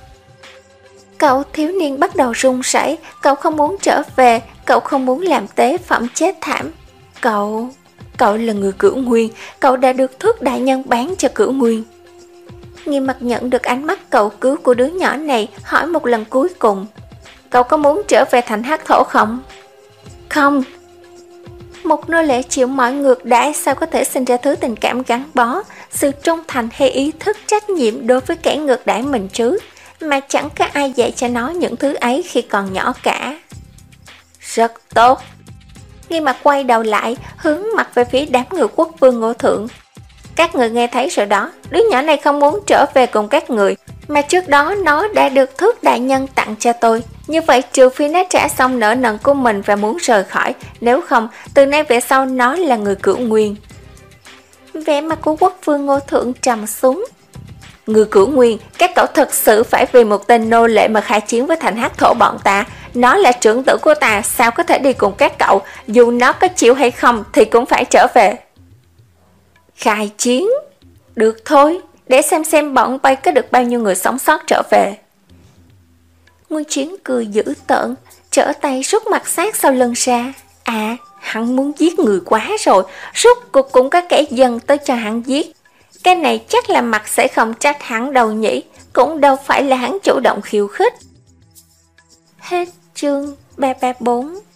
Cậu thiếu niên bắt đầu run rẩy. Cậu không muốn trở về, cậu không muốn làm tế phẩm chết thảm. Cậu... Cậu là người Cửu Nguyên, cậu đã được Thước đại nhân bán cho Cửu Nguyên. Nghiêm Mặc nhận được ánh mắt cầu cứu của đứa nhỏ này, hỏi một lần cuối cùng. Cậu có muốn trở về thành Hắc Thổ không? Không. Một nô lệ chịu mọi ngược đãi sao có thể sinh ra thứ tình cảm gắn bó, sự trung thành hay ý thức trách nhiệm đối với kẻ ngược đãi mình chứ, mà chẳng có ai dạy cho nó những thứ ấy khi còn nhỏ cả. Rất tốt. Nghiêm Mặc quay đầu lại, hướng mặt về phía đám người quốc vương Ngô Thượng. Các người nghe thấy rồi đó, đứa nhỏ này không muốn trở về cùng các người, mà trước đó nó đã được Thước đại nhân tặng cho tôi. Như vậy trừ phi nó trả xong nợ nần của mình và muốn rời khỏi, nếu không, từ nay về sau nó là người Cửu Nguyên. Vẻ mặt của quốc vương Ngô Thượng trầm xuống. Người Cửu Nguyên, các cậu thật sự phải vì một tên nô lệ mà khai chiến với thành Hắc Thổ bọn ta. Nó là trưởng tử của ta, sao có thể đi cùng các cậu, dù nó có chịu hay không thì cũng phải trở về. Khai chiến? Được thôi, để xem xem bọn bay có được bao nhiêu người sống sót trở về. Nguyên Chiến cười dữ tợn, trở tay rút mặt sát sau lưng ra. À, hắn muốn giết người quá rồi, rút cuộc cũng có kẻ dần tới cho hắn giết. Cái này chắc là Mặt sẽ không trách hắn đâu nhỉ, cũng đâu phải là hắn chủ động khiêu khích. Hết chương ba ba bốn.